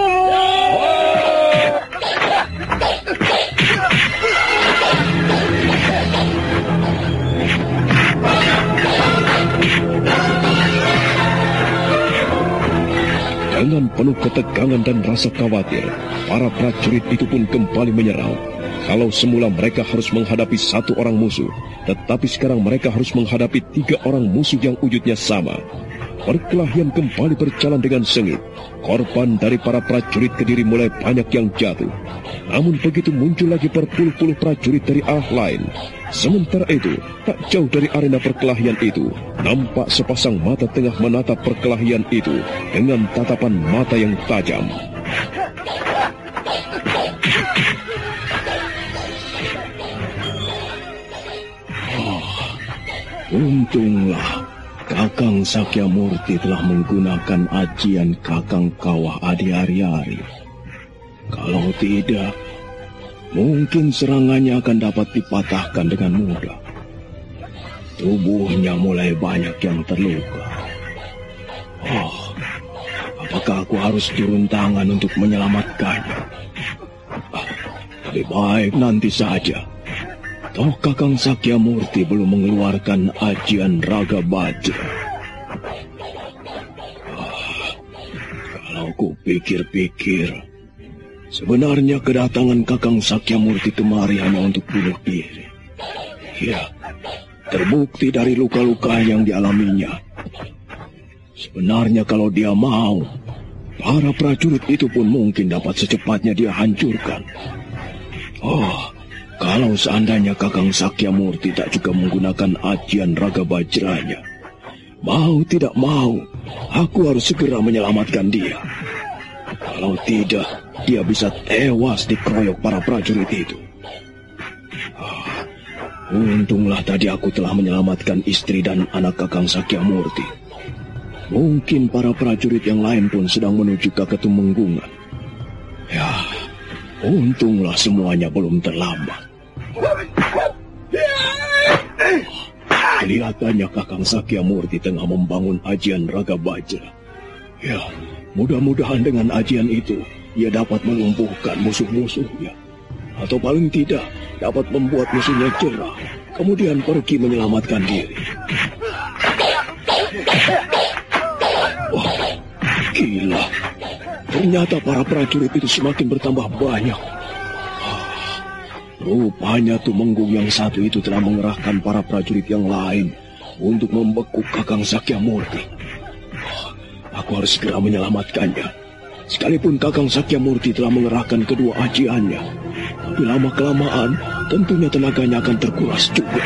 Dengan penuh ketegangan dan rasa khawatir, para prajurit itu pun kembali menyerang. Kalau semula mereka harus menghadapi satu orang musuh, tetapi sekarang mereka harus menghadapi tiga orang musuh yang wujudnya sama. Perkelahian kembali berjalan dengan sengit. Korban dari para prajurit Kediri mulai banyak yang jatuh. Namun begitu muncul lagi berpuluh-puluh prajurit dari arah lain. Sementara itu, tak jauh dari arena perkelahian itu, nampak sepasang mata tengah menatap perkelahian itu dengan tatapan mata yang tajam. Oh, untunglah Kakang Sakyamurti telah menggunakan ajian Kakang Kawah Adi Ari-Ari. Kalau tidak, mungkin serangannya akan dapat dipatahkan dengan mudah. Tubuhnya mulai banyak yang terluka. Oh, apakah aku harus turun tangan untuk menyelamatkannya? Ah, lebih baik nanti saja. Toh Kakang Sakyamurti belum mengeluarkan ajian Raga Bajra. Ah, kalau ku pikir-pikir, sebenarnya kedatangan Kakang Sakyamurti kemari hanya untuk bunuh diri. Ya, terbukti dari luka-luka yang dialaminya. Sebenarnya kalau dia mau, para prajurit itu pun mungkin dapat secepatnya dia hancurkan. Oh, kalau seandainya Kakang Sakyamurti tak juga menggunakan ajian Raga Bajranya, mau tidak mau, aku harus segera menyelamatkan dia. Kalau tidak, dia bisa tewas dikeroyok para prajurit itu. Ah, untunglah tadi aku telah menyelamatkan istri dan anak Kakang Sakyamurti. Mungkin para prajurit yang lain pun sedang menuju ke Ketumenggungan. Ya, untunglah semuanya belum terlambat. Kelihatannya Kakang Sakyamurti tengah membangun ajian Raga Bajra. Ya, mudah-mudahan dengan ajian itu ia dapat melumpuhkan musuh-musuhnya. Atau paling tidak dapat membuat musuhnya jerah, kemudian pergi menyelamatkan diri. Wah, gila. Ternyata para prajurit itu semakin bertambah banyak. Rupanya Tumenggung yang satu itu telah mengerahkan para prajurit yang lain untuk membekuk Kakang Sakyamurti. Aku harus segera menyelamatkannya. Sekalipun Kakang Sakyamurti telah mengerahkan kedua ajiannya, tapi lama-kelamaan tentunya tenaganya akan terkuras juga.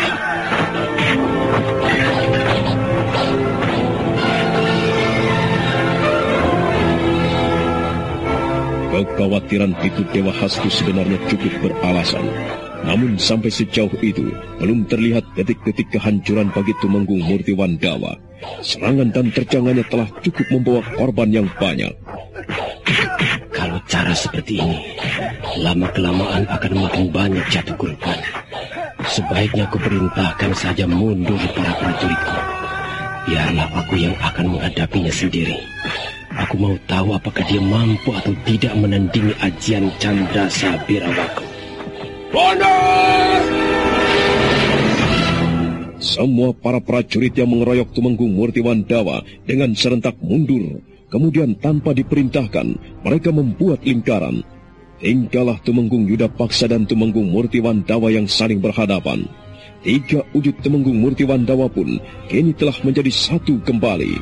Kekhawatiran Biku Dewa Hastu sebenarnya cukup beralasan. Namun sampai sejauh itu, belum terlihat detik-detik kehancuran bagi Tumenggung Murtiwandawa. Serangan dan terjangannya telah cukup membawa korban yang banyak. Kalau cara seperti ini, lama-kelamaan akan makin banyak jatuh korban. Sebaiknya aku perintahkan saja mundur para prajuritku. Biarlah aku yang akan menghadapinya sendiri. Aku mau tahu apakah dia mampu atau tidak menandingi ajian Candra Sabirawaku. Mundur! Semua para prajurit yang mengeroyok Tumenggung Murtiwandawa dengan serentak mundur. Kemudian tanpa diperintahkan, mereka membuat lingkaran. Tinggallah Tumenggung Yudapaksa dan Tumenggung Murtiwandawa yang saling berhadapan. Tiga wujud Tumenggung Murtiwandawa pun kini telah menjadi satu kembali.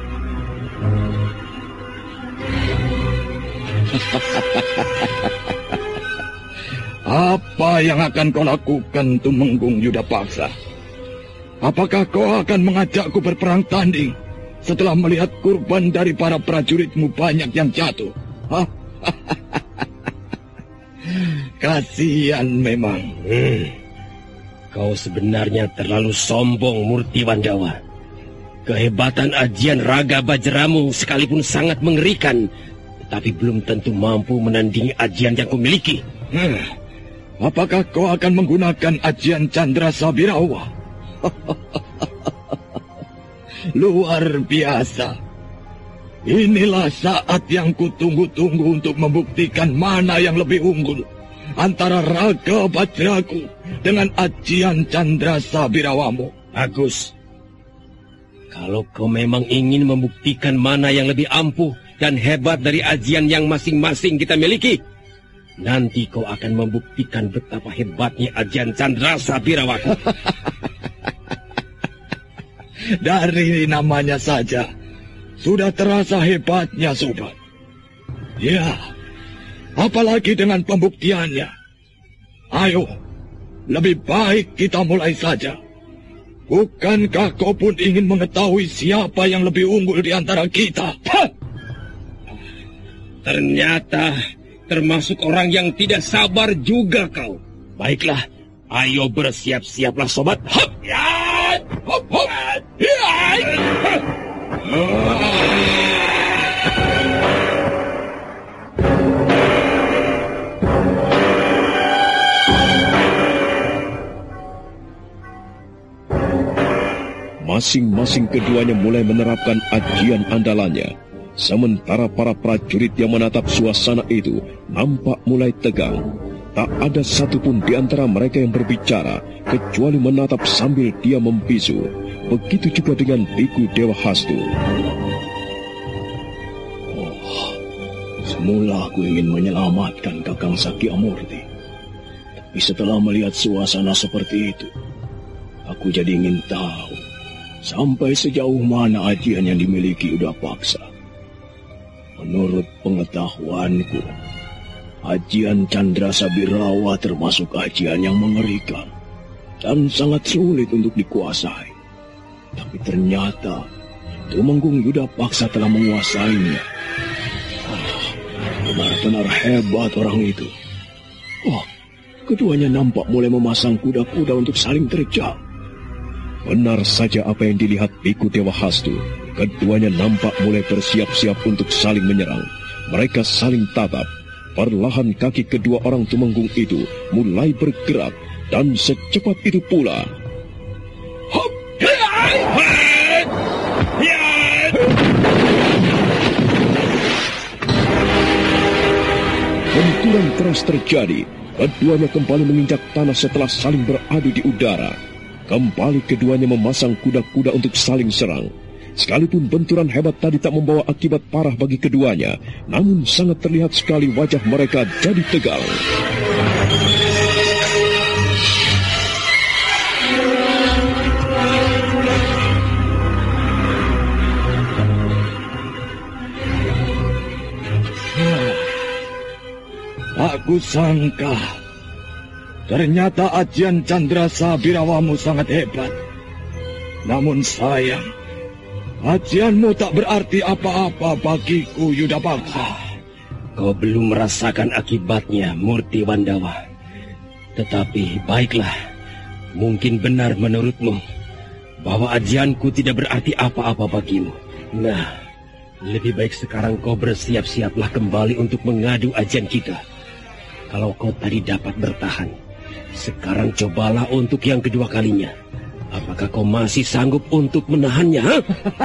Apa yang akan kau lakukan, Tumenggung Yudapaksa? Apakah kau akan mengajakku berperang tanding setelah melihat kurban dari para prajuritmu banyak yang jatuh? Hah? Kasihan memang. Hmm. Kau sebenarnya terlalu sombong, Murtiwandawa. Kehebatan ajian Raga Bajramu sekalipun sangat mengerikan, tetapi belum tentu mampu menandingi ajian yang kau miliki. Hmm. Apakah kau akan menggunakan ajian Candra Sabirawa? Luar biasa. Inilah saat yang kutunggu-tunggu untuk membuktikan mana yang lebih unggul antara Raga Bajraku dengan ajian Candra Sabirawamu. Bagus. Kalau kau memang ingin membuktikan mana yang lebih ampuh dan hebat dari ajian yang masing-masing kita miliki, nanti kau akan membuktikan betapa hebatnya ajian Candra Sabirawaku. Dari namanya saja sudah terasa hebatnya, sobat. Ya, apalagi dengan pembuktiannya. Ayo, lebih baik kita mulai saja. Bukankah kau pun ingin mengetahui siapa yang lebih unggul di antara kita? Ternyata termasuk orang yang tidak sabar juga kau. Baiklah, ayo bersiap-siaplah, sobat. Hop! Ya! Hop! Hop! Ya! Masing-masing keduanya mulai menerapkan ajian andalannya. Sementara para prajurit yang menatap suasana itu nampak mulai tegang. Tak ada satupun di antara mereka yang berbicara, kecuali menatap sambil dia membisu. Begitu juga dengan Biku Dewa Hastu. Oh, semula aku ingin menyelamatkan Kakang Sakyamurti. Tapi setelah melihat suasana seperti itu, aku jadi ingin tahu sampai sejauh mana ajian yang dimiliki Yudapaksa. Menurut pengetahuanku, ajian Candra Sabirawa termasuk ajian yang mengerikan dan sangat sulit untuk dikuasai. Tapi ternyata Tumenggung Yudapaksa telah menguasainya. Ah, benar-benar hebat orang itu. Oh, keduanya nampak mulai memasang kuda-kuda untuk saling terjang. Benar saja apa yang dilihat Biku Dewa Hastu. Keduanya nampak mulai bersiap-siap untuk saling menyerang. Mereka saling tatap. Perlahan kaki kedua orang Tumenggung itu mulai bergerak. Dan secepat itu pula, hop! Benturan keras terjadi. Keduanya kembali menginjak tanah setelah saling beradu di udara. Kembali keduanya memasang kuda-kuda untuk saling serang. Sekalipun benturan hebat tadi tak membawa akibat parah bagi keduanya, namun sangat terlihat sekali wajah mereka jadi tegang. Aku sangka ternyata ajian Candra Sabirawamu sangat hebat. Namun sayang, ajianmu tak berarti apa-apa bagiku, Yudapaksa. Kau belum merasakan akibatnya, Murti Wandawa. Tetapi baiklah, mungkin benar menurutmu bahwa ajianku tidak berarti apa-apa bagimu. Nah, lebih baik sekarang kau bersiap-siaplah kembali untuk mengadu ajian kita. Kalau kau tadi dapat bertahan, sekarang cobalah untuk yang kedua kalinya. Apakah kau masih sanggup untuk menahannya? Ha?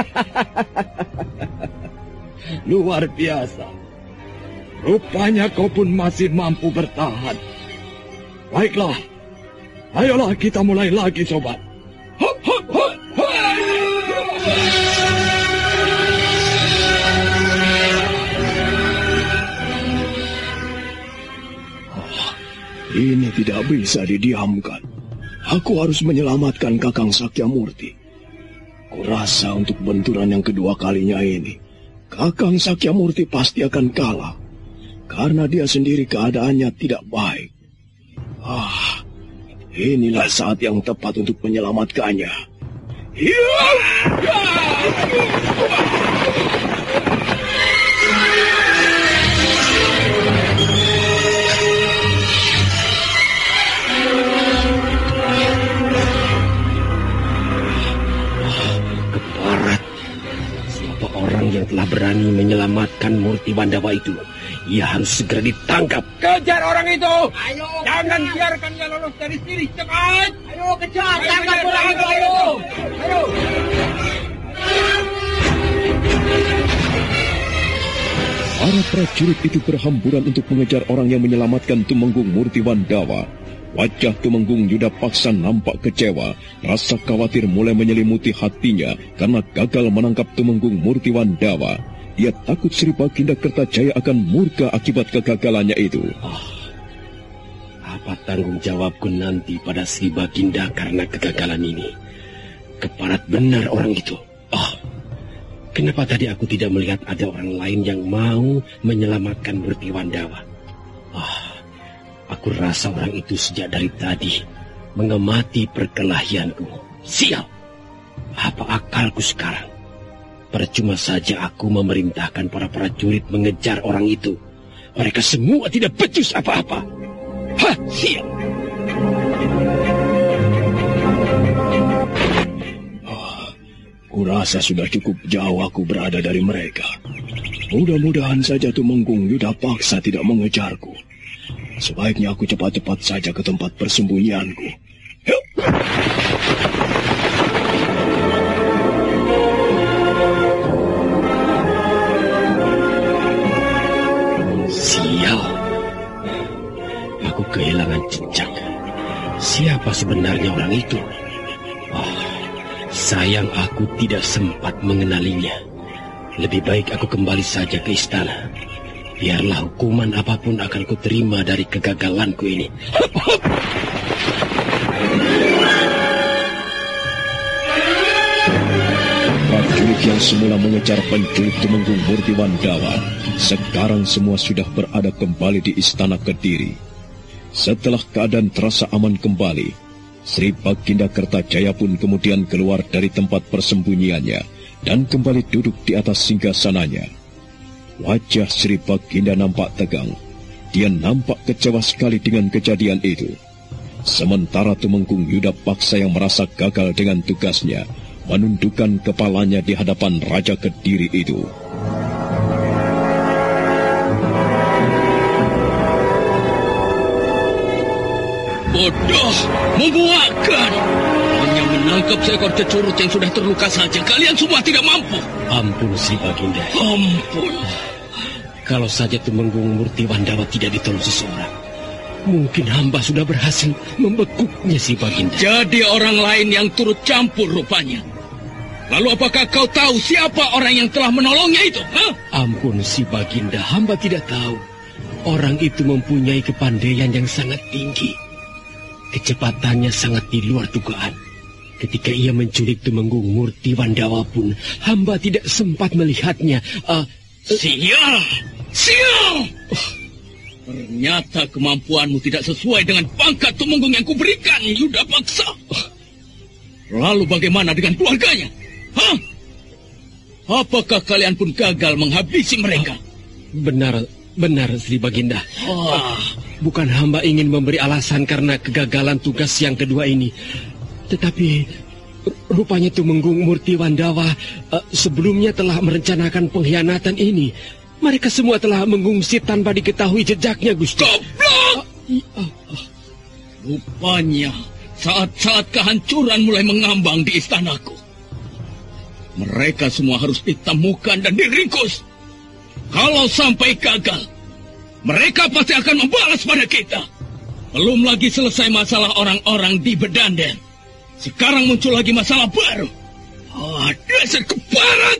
Luar biasa. Rupanya kau pun masih mampu bertahan. Baiklah, ayolah kita mulai lagi, sobat. Hop, hop, hop, hop. Oh, ini tidak bisa didiamkan. Aku harus menyelamatkan Kakang Sakyamurti. Kurasa untuk benturan yang kedua kalinya ini, Kakang Sakyamurti pasti akan kalah. Karena dia sendiri keadaannya tidak baik. Ah, inilah saat yang tepat untuk menyelamatkannya. Hiya! Keparat. Siapa orang yang telah berani menyelamatkan Murti Wandawa itu? Ia harus segera ditangkap. Kejar orang itu! Ayo! Jangan biarkan dia lolos dari sini, cepat! Ayo kejar! Tangkap orang itu, ayo! Ayo! Para prajurit itu berhamburan untuk mengejar orang yang menyelamatkan Tumenggung Murti Wandawa. Wajah Tumenggung Yudapaksa nampak kecewa. Rasa khawatir mulai menyelimuti hatinya karena gagal menangkap Tumenggung Murti Wandawa. Ia takut Sri Baginda Kertajaya akan murka akibat kegagalannya itu. Oh, apa tanggung jawabku nanti pada Sri Baginda karena kegagalan ini? Keparat benar orang itu. Oh, kenapa tadi aku tidak melihat ada orang lain yang mau menyelamatkan Murti Wandawa? Oh, aku rasa orang itu sejak dari tadi mengamati perkelahianku. Sial! Apa akalku sekarang? Percuma saja aku memerintahkan para prajurit mengejar orang itu. Mereka semua tidak becus apa-apa. Hah, sial! Oh, kurasa sudah cukup jauh aku berada dari mereka. Mudah-mudahan saja Tumenggung Yudapaksa tidak mengejarku. Sebaiknya aku cepat-cepat saja ke tempat persembunyianku. Hup! Sial, aku kehilangan jejak. Siapa sebenarnya orang itu? Oh, sayang aku tidak sempat mengenalinya. Lebih baik aku kembali saja ke istana. Biarlah hukuman apapun akan kuterima dari kegagalanku ini. Hup, hup. Prajurit yang semula mengejar penculik Tumenggung Murti Wandawa, sekarang semua sudah berada kembali di istana Kediri. Setelah keadaan terasa aman kembali, Sri Baginda Kertajaya pun kemudian keluar dari tempat persembunyiannya dan kembali duduk di atas singgasananya. Wajah Sri Baginda nampak tegang. Dia nampak kecewa sekali dengan kejadian itu. Sementara Tumenggung Yudapaksa yang merasa gagal dengan tugasnya, menundukkan kepalanya di hadapan Raja Kediri itu. Bodoh, membuahkan. Hanya menangkap seekor cecurut yang sudah terluka saja. Kalian semua tidak mampu. Ampun, Sri Baginda. Ampun. Kalau saja Tumenggung Murti Wandawa tidak ditolong seseorang, mungkin hamba sudah berhasil membekuknya, Sri Baginda. Jadi orang lain yang turut campur rupanya. Lalu apakah kau tahu siapa orang yang telah menolongnya itu? Hah? Ampun, Sri Baginda, hamba tidak tahu. Orang itu mempunyai kepandaian yang sangat tinggi. Kecepatannya sangat di luar dugaan. Ketika ia menculik Tumenggung Murti Wandawa pun, hamba tidak sempat melihatnya. Uh, Sial! Sial! Oh, ternyata kemampuanmu tidak sesuai dengan pangkat Tumenggung yang kuberikan, Yudapaksa. Oh, lalu bagaimana dengan keluarganya? Hah? Apakah kalian pun gagal menghabisi mereka? Benar, Benar, Sri Baginda. Oh. Bukan hamba ingin memberi alasan karena kegagalan tugas yang kedua ini. Tetapi rupanya Tumenggung Murti Wandawa uh, sebelumnya telah merencanakan pengkhianatan ini. Mereka semua telah mengungsi tanpa diketahui jejaknya, Gusti. Goblok! Uh, uh, uh. Rupanya saat-saat kehancuran mulai mengambang di istanaku. Mereka semua harus ditemukan dan diringkus. Kalau sampai gagal, mereka pasti akan membalas pada kita. Belum lagi selesai masalah orang-orang di Bedanden. Sekarang muncul lagi masalah baru. Ah, dasar keparat!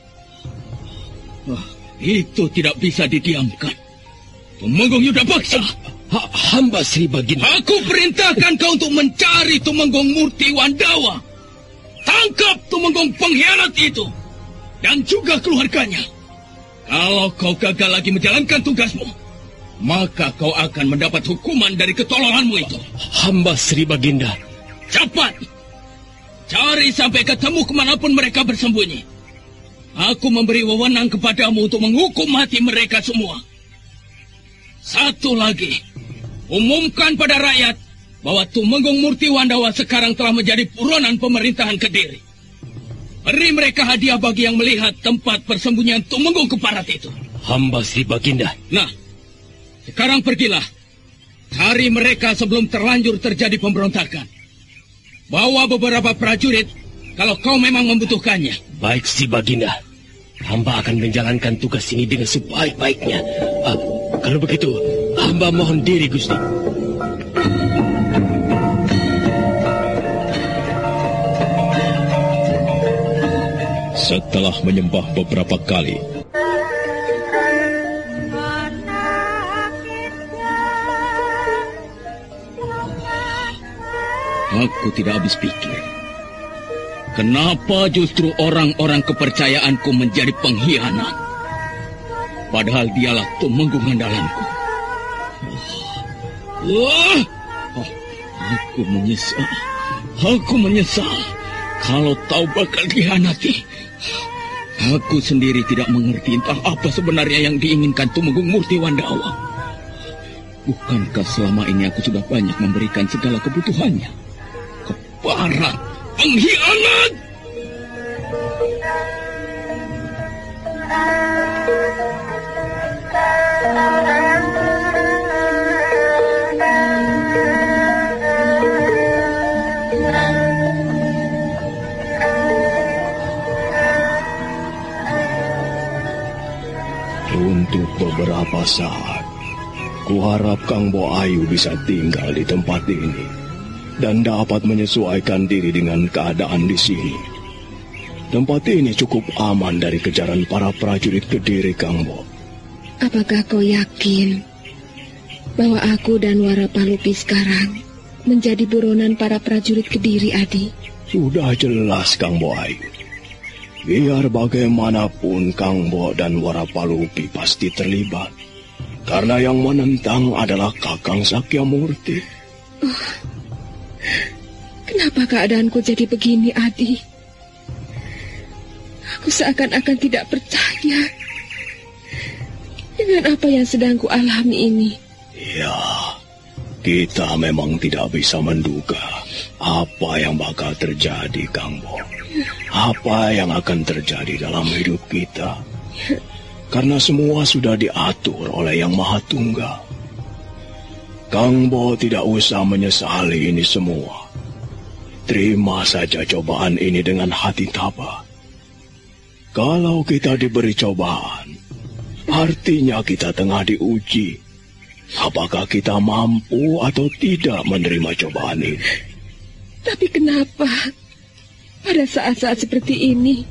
Ah, itu tidak bisa didiamkan. Tumenggung Yudabaksa. Ha, hamba Sri Baginda. Aku perintahkan kau untuk mencari Tumenggung Murti Wandawa. Tangkap Tumenggung pengkhianat itu. Dan juga keluarganya. Kalau kau gagal lagi menjalankan tugasmu, maka kau akan mendapat hukuman dari ketololanmu itu. Hamba Sri Baginda. Cepat! Cari sampai ketemu kemanapun mereka bersembunyi. Aku memberi wewenang kepadamu untuk menghukum mati mereka semua. Satu lagi, umumkan pada rakyat bahwa Tumenggung Murti Wandawa sekarang telah menjadi buronan pemerintahan Kediri. Beri mereka hadiah bagi yang melihat tempat persembunyian Tumenggung Keparat itu. Hamba Sri Baginda. Nah, sekarang pergilah. Cari mereka sebelum terlanjur terjadi pemberontakan. Bawa beberapa prajurit kalau kau memang membutuhkannya. Baik, Sri Baginda. Hamba akan menjalankan tugas ini dengan sebaik-baiknya. Ah, kalau begitu, hamba mohon diri, Gusti. Setelah menyembah beberapa kali, aku tidak habis pikir. Kenapa justru orang-orang kepercayaanku menjadi pengkhianat? Padahal dialah Tumenggung andalanku. Oh, oh, aku menyesal. Aku menyesal. Kalau tahu bakal dikhianati. Aku sendiri tidak mengerti entah apa sebenarnya yang diinginkan Tumenggung Murti Wandawa. Bukankah selama ini aku sudah banyak memberikan segala kebutuhannya? Keparat, pengkhianat! Untuk beberapa saat, kuharap Kang Bo Ayu bisa tinggal di tempat ini dan dapat menyesuaikan diri dengan keadaan di sini. Tempat ini cukup aman dari kejaran para prajurit Kediri, Kang Bo. Apakah kau yakin bahwa aku dan Warapalupi sekarang menjadi buronan para prajurit Kediri, Adi? Sudah jelas, Kang Bo Ayu. Biar bagaimanapun Kang Bo dan Warapalupi pasti terlibat. Karena yang menentang adalah Kakang Sakyamurti. Oh, kenapa keadaanku jadi begini, Adi? Aku seakan-akan tidak percaya dengan apa yang sedang kualami ini. Ya, kita memang tidak bisa menduga apa yang bakal terjadi, Kang Bo. Apa yang akan terjadi dalam hidup kita. Karena semua sudah diatur oleh Yang Maha Tunggal. Kang Bo tidak usah menyesali ini semua. Terima saja cobaan ini dengan hati tabah. Kalau kita diberi cobaan, artinya kita tengah diuji. Apakah kita mampu atau tidak menerima cobaan ini? Tapi kenapa pada saat-saat seperti ini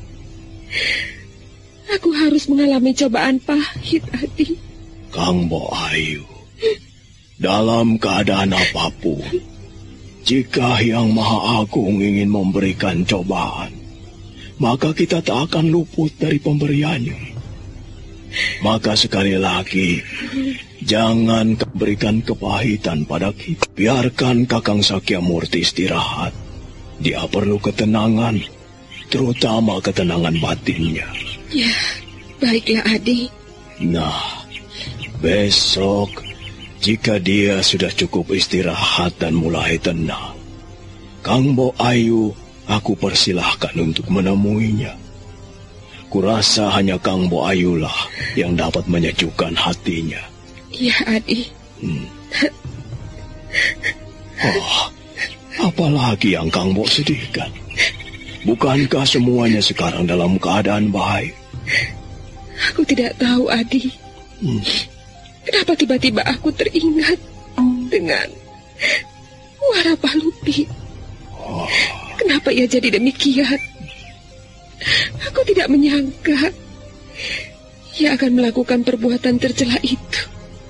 aku harus mengalami cobaan pahit, Adi? Kang Bo Ayu, dalam keadaan apapun, jika Yang Maha Agung ingin memberikan cobaan, maka kita tak akan luput dari pemberiannya. Maka sekali lagi, jangan berikan kepahitan pada kita. Biarkan Kakang Sakyamurti istirahat. Dia perlu ketenangan, terutama ketenangan batinnya. Ya, baiklah, Adi. Nah, Besok, jika dia sudah cukup istirahat dan mulai tenang, Kang Mbok Ayu aku persilahkan untuk menemuinya. Kurasa hanya Kang Mbok Ayu lah yang dapat menyejukkan hatinya. Iya, Adi. Hmm. Oh, apalagi yang Kang Mbok sedihkan? Bukankah semuanya sekarang dalam keadaan baik? Aku tidak tahu, Adi. Hmm. Kenapa tiba-tiba aku teringat dengan Warapalupi? Oh. Kenapa ia jadi demikian? Aku tidak menyangka ia akan melakukan perbuatan tercela itu.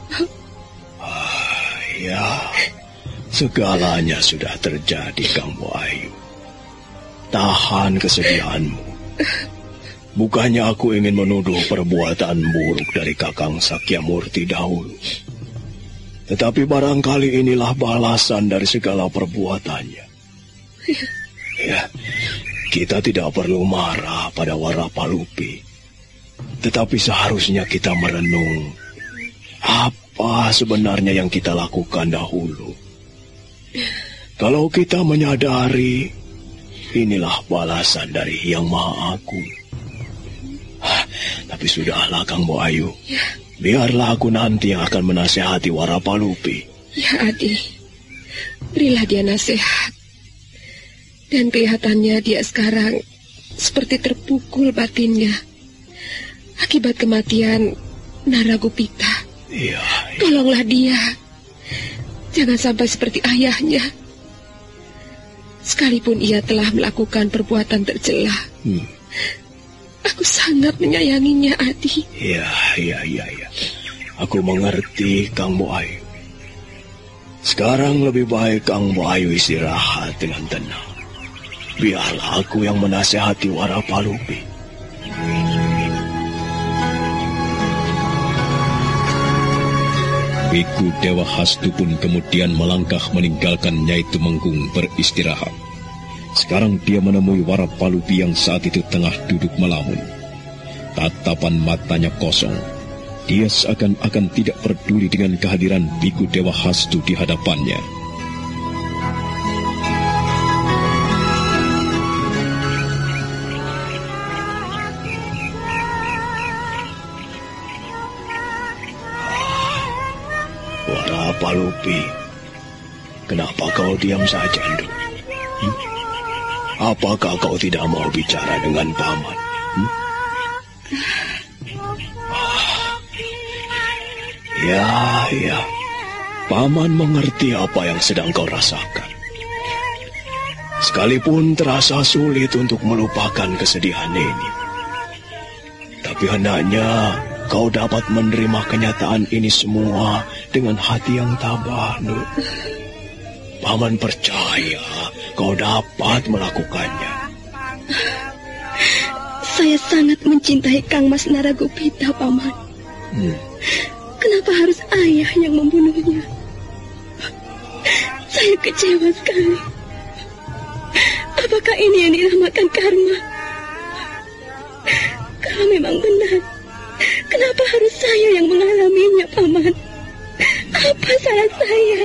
Ah, ya, segalanya sudah terjadi, Kang Mbok Ayu. Tahan kesedihanmu. Bukannya aku ingin menuduh perbuatan buruk dari Kakang Sakyamurti dahulu. Tetapi barangkali inilah balasan dari segala perbuatannya. Ya, kita tidak perlu marah pada Warapalupi. Tetapi seharusnya kita merenung apa sebenarnya yang kita lakukan dahulu. Kalau kita menyadari, inilah balasan dari Yang Maha Agung. Tapi sudahlah, Kang Mbok Ayu. Ya. Biarlah aku nanti yang akan menasehati Warapalupi. Ya, Adi. Berilah dia nasihat. Dan kelihatannya dia sekarang seperti terpukul batinnya akibat kematian Naragupita. Iya, iya. Tolonglah dia. Jangan sampai seperti ayahnya. Sekalipun ia telah melakukan perbuatan tercela, hmm. aku sangat menyayanginya, Adi. Iya, iya, iya, iya. Aku mengerti, Kang Mbok Ayu. Sekarang lebih baik Kang Mbok Ayu istirahat dengan tenang. Biarlah aku yang menasehati Warapalupi. Biku Dewa Hastu pun kemudian melangkah meninggalkan Nyai Tumenggung beristirahat. Sekarang dia menemui Warapalupi yang saat itu tengah duduk melamun. Tatapan matanya kosong. Dia seakan-akan tidak peduli dengan kehadiran Biku Dewa Hastu di hadapannya. Warapalupi, kenapa kau diam saja, Nduk? Hmm? Apakah kau tidak mau bicara dengan Paman? Hmm? Ah. Ya, ya. Paman mengerti apa yang sedang kau rasakan. Sekalipun terasa sulit untuk melupakan kesedihan ini. Tapi hendaknya kau dapat menerima kenyataan ini semua dengan hati yang tabah, Nduk. Paman percaya kau dapat melakukannya. Saya sangat mencintai Kang Mas Naragupita, Paman. Hmm. Kenapa harus ayah yang membunuhnya? Saya kecewa sekali. Apakah ini yang dinamakan karma? Kalau memang benar, kenapa harus saya yang mengalaminya, Paman? Apa salah saya?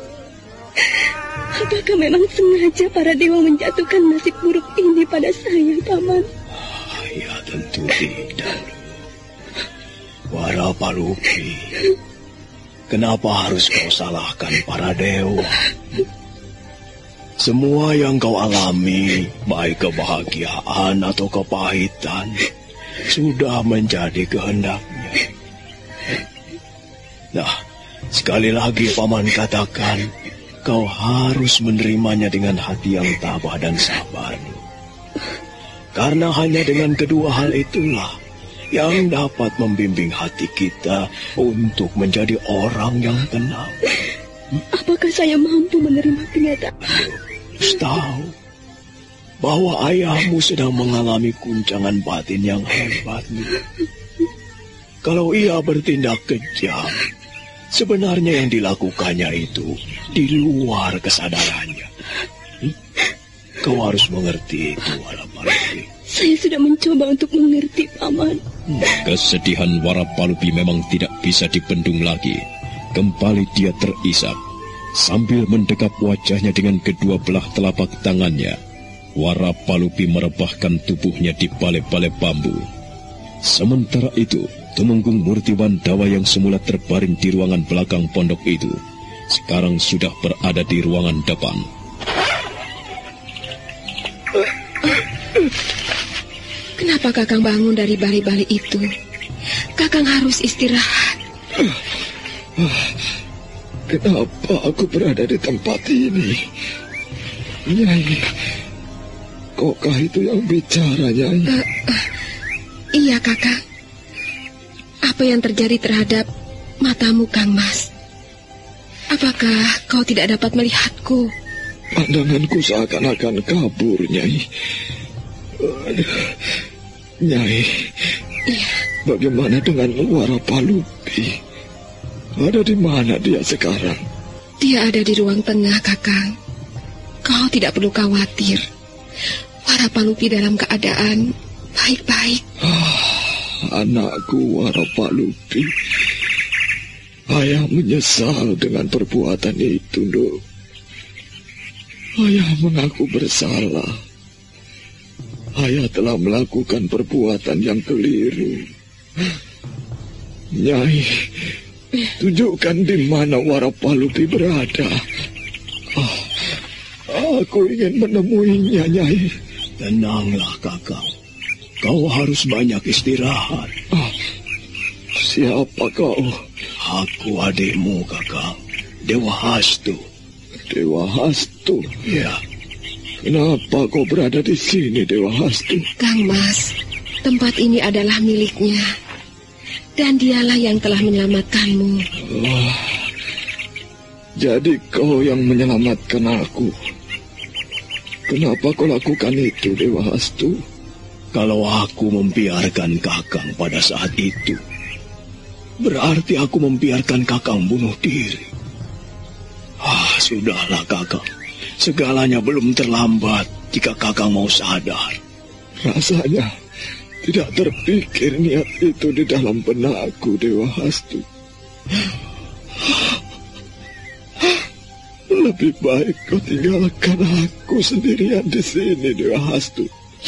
Apakah memang sengaja para dewa menjatuhkan nasib buruk ini pada saya, Paman? Ya, tentu tidak. Warapalupi, kenapa harus kau salahkan para dewa? Semua yang kau alami, baik kebahagiaan atau kepahitan, sudah menjadi kehendaknya. Nah, sekali lagi Paman katakan, kau harus menerimanya dengan hati yang tabah dan sabar. Karena hanya dengan kedua hal itulah yang dapat membimbing hati kita untuk menjadi orang yang tenang. Apakah saya mampu menerima kenyataan? Tahu bahwa ayahmu sedang mengalami guncangan batin yang hebat. Kalau ia bertindak kejam, sebenarnya yang dilakukannya itu di luar kesadarannya. Kau harus mengerti itu, Warapalupi. Saya sudah mencoba untuk mengerti, Paman. Kesedihan Warapalupi memang tidak bisa dibendung lagi. Kembali dia terisak. Sambil mendekap wajahnya dengan kedua belah telapak tangannya, Warapalupi merebahkan tubuhnya di balai-balai bambu. Sementara itu, Tumenggung Murti Wandawa yang semula terbaring di ruangan belakang pondok itu, sekarang sudah berada di ruangan depan. Kenapa Kakang bangun dari bali-bali itu? Kakang harus istirahat. Kenapa aku berada di tempat ini? Nyai, kokah itu yang bicara, Nyai? Uh, uh, iya, Kakang. Apa yang terjadi terhadap matamu, Kang Mas? Apakah kau tidak dapat melihatku? Pandanganku seakan-akan kabur, Nyai. Aduh, Nyai, iya. Bagaimana dengan Warapalupi? Ada di mana dia sekarang? Dia ada di ruang tengah, Kakang. Kau tidak perlu khawatir. Warapalupi dalam keadaan baik-baik. Ah, anakku Warapalupi. Ayah menyesal dengan perbuatan itu, Nduk. Ayah mengaku bersalah. Ayah telah melakukan perbuatan yang keliru. Nyai, tunjukkan di mana Warapalupi berada. Ah, aku ingin menemuinya, Nyai. Tenanglah, Kakang. Kau harus banyak istirahat. Ah, siapa kau? Aku adikmu, Kakang. Dewa Hastu. Dewa Hastu? Ya. Kenapa kau berada di sini, Dewa Hastu? Kang Mas, tempat ini adalah miliknya. Dan dialah yang telah menyelamatkanmu. Oh, jadi kau yang menyelamatkan aku. Kenapa kau lakukan itu, Dewa Hastu? Kalau aku membiarkan Kakang pada saat itu, berarti aku membiarkan Kakang bunuh diri. Ah, sudahlah, Kakang. Segalanya belum terlambat jika Kakang mau sadar. Rasanya tidak terpikir niat itu di dalam benakku, Dewa Hastu. Lebih baik kau tinggalkan aku sendirian di sini, Dewa Hastu.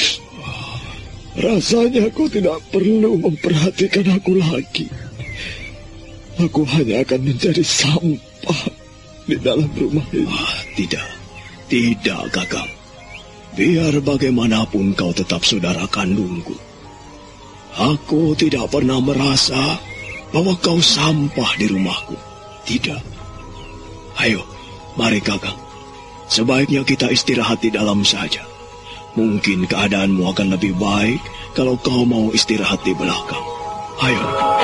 Rasanya kau tidak perlu memperhatikan aku lagi. Aku hanya akan menjadi sampah di dalam rumah ini. Ah, tidak. Tidak, Kakang. Biar bagaimanapun kau tetap saudara kandungku. Aku tidak pernah merasa bahwa kau sampah di rumahku. Tidak. Ayo, mari Kakang. Sebaiknya kita istirahat di dalam saja. Mungkin keadaanmu akan lebih baik kalau kau mau istirahat di belakang. Ayo.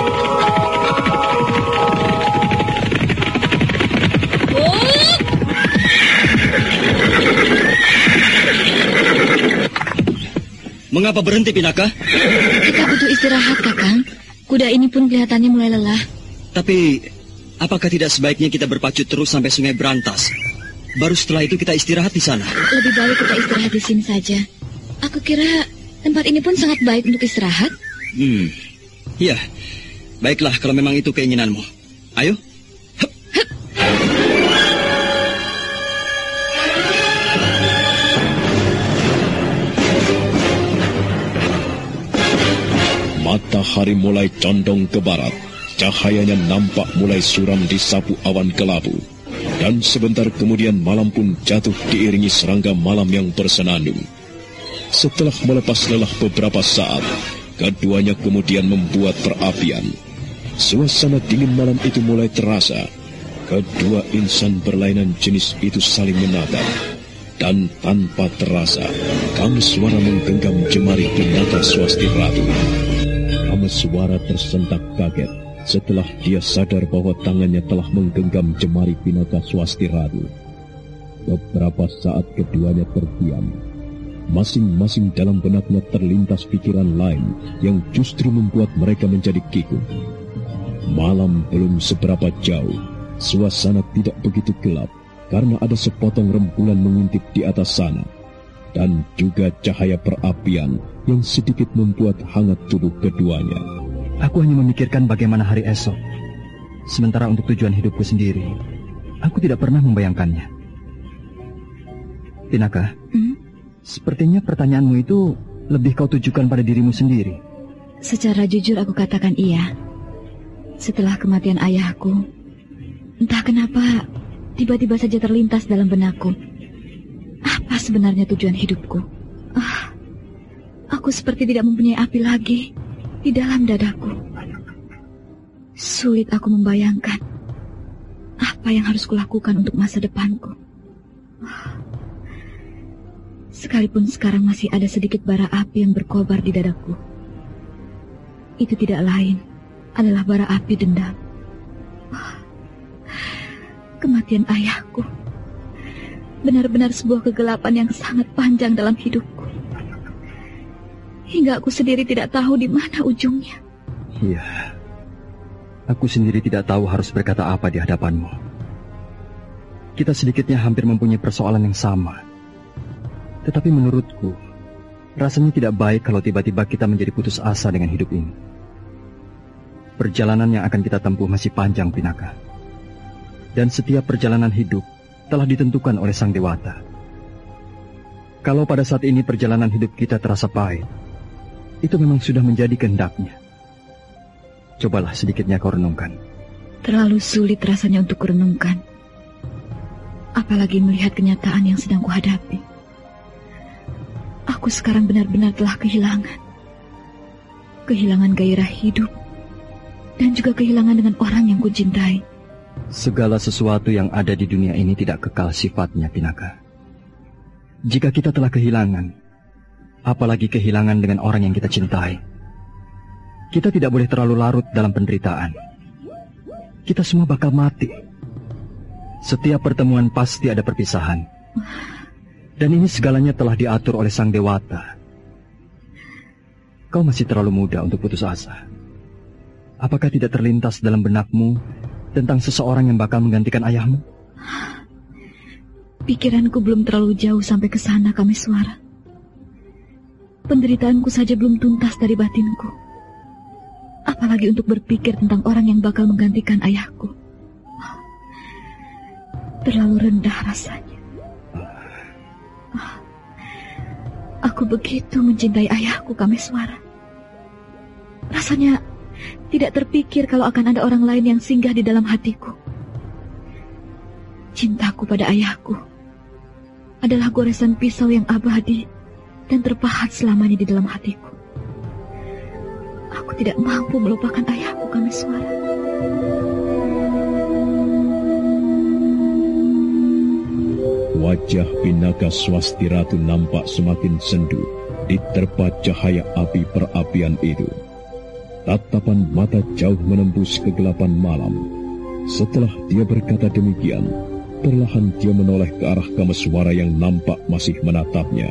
Mengapa berhenti, Pinaka? Kita butuh istirahat, Kakang. Kuda ini pun kelihatannya mulai lelah. Tapi, apakah tidak sebaiknya kita berpacu terus sampai Sungai Berantas? Baru setelah itu kita istirahat di sana. Lebih baik kita istirahat di sini saja. Aku kira tempat ini pun sangat baik untuk istirahat. Hmm, iya. Baiklah kalau memang itu keinginanmu. Ayo. Hup. Hup. Matahari mulai condong ke barat. Cahayanya nampak mulai suram di sapu awan kelabu. Dan sebentar kemudian malam pun jatuh diiringi serangga malam yang bersenandung. Setelah melepas lelah beberapa saat, keduanya kemudian membuat perapian. Suasana dingin malam itu mulai terasa. Kedua insan berlainan jenis itu saling menatap. Dan tanpa terasa, Kameswara menggenggam jemari Pinaka Swasti Ratu. Kameswara tersentak kaget setelah dia sadar bahwa tangannya telah menggenggam jemari Pinaka Swasti Ratu. Beberapa saat keduanya terdiam. Masing-masing dalam benaknya terlintas pikiran lain yang justru membuat mereka menjadi kikuk. Malam belum seberapa jauh, suasana tidak begitu gelap karena ada sepotong rembulan mengintip di atas sana. Dan juga cahaya perapian yang sedikit membuat hangat tubuh keduanya. Aku hanya memikirkan bagaimana hari esok. Sementara untuk tujuan hidupku sendiri, aku tidak pernah membayangkannya. Pinaka, hmm? Sepertinya pertanyaanmu itu lebih kau tujukan pada dirimu sendiri. Secara jujur aku katakan iya. Setelah kematian ayahku, entah kenapa tiba-tiba saja terlintas dalam benakku. Apa sebenarnya tujuan hidupku? Ah, aku seperti tidak mempunyai api lagi di dalam dadaku. Sulit aku membayangkan apa yang harus kulakukan untuk masa depanku. Ah. Sekalipun sekarang masih ada sedikit bara api yang berkobar di dadaku, itu tidak lain adalah bara api dendam. Ah. Kematian ayahku benar-benar sebuah kegelapan yang sangat panjang dalam hidupku. Hingga aku sendiri tidak tahu di mana ujungnya. Iya, aku sendiri tidak tahu harus berkata apa di hadapanmu. Kita sedikitnya hampir mempunyai persoalan yang sama. Tetapi menurutku, rasanya tidak baik kalau tiba-tiba kita menjadi putus asa dengan hidup ini. Perjalanan yang akan kita tempuh masih panjang, Pinaka. Dan setiap perjalanan hidup telah ditentukan oleh Sang Dewata. Kalau pada saat ini perjalanan hidup kita terasa pahit, itu memang sudah menjadi kehendaknya. Cobalah sedikitnya kau renungkan. Terlalu sulit rasanya untuk kurenungkan. Apalagi melihat kenyataan yang sedang kuhadapi. Aku sekarang benar-benar telah kehilangan. Kehilangan gairah hidup. Dan juga kehilangan dengan orang yang kucintai. Segala sesuatu yang ada di dunia ini tidak kekal sifatnya, Pinaka. Jika kita telah kehilangan, apalagi kehilangan dengan orang yang kita cintai, kita tidak boleh terlalu larut dalam penderitaan. Kita semua bakal mati. Setiap pertemuan pasti ada perpisahan. Dan ini segalanya telah diatur oleh Sang Dewata. Kau masih terlalu muda untuk putus asa. Apakah tidak terlintas dalam benakmu tentang seseorang yang bakal menggantikan ayahmu? Pikiranku belum terlalu jauh sampai ke sana, Kameswara. Penderitaanku saja belum tuntas dari batinku. Apalagi untuk berpikir tentang orang yang bakal menggantikan ayahku. Terlalu rendah rasanya. Aku begitu mencintai ayahku, Kameswara. Rasanya tidak terpikir kalau akan ada orang lain yang singgah di dalam hatiku. Cintaku pada ayahku adalah goresan pisau yang abadi dan terpahat selamanya di dalam hatiku. Aku tidak mampu melupakan ayahku, Kameswara. Wajah Pinaka Swasti Ratu nampak semakin sendu diterpa cahaya api perapian itu. Tatapan mata jauh menembus kegelapan malam. Setelah dia berkata demikian, perlahan dia menoleh ke arah Kameswara yang nampak masih menatapnya.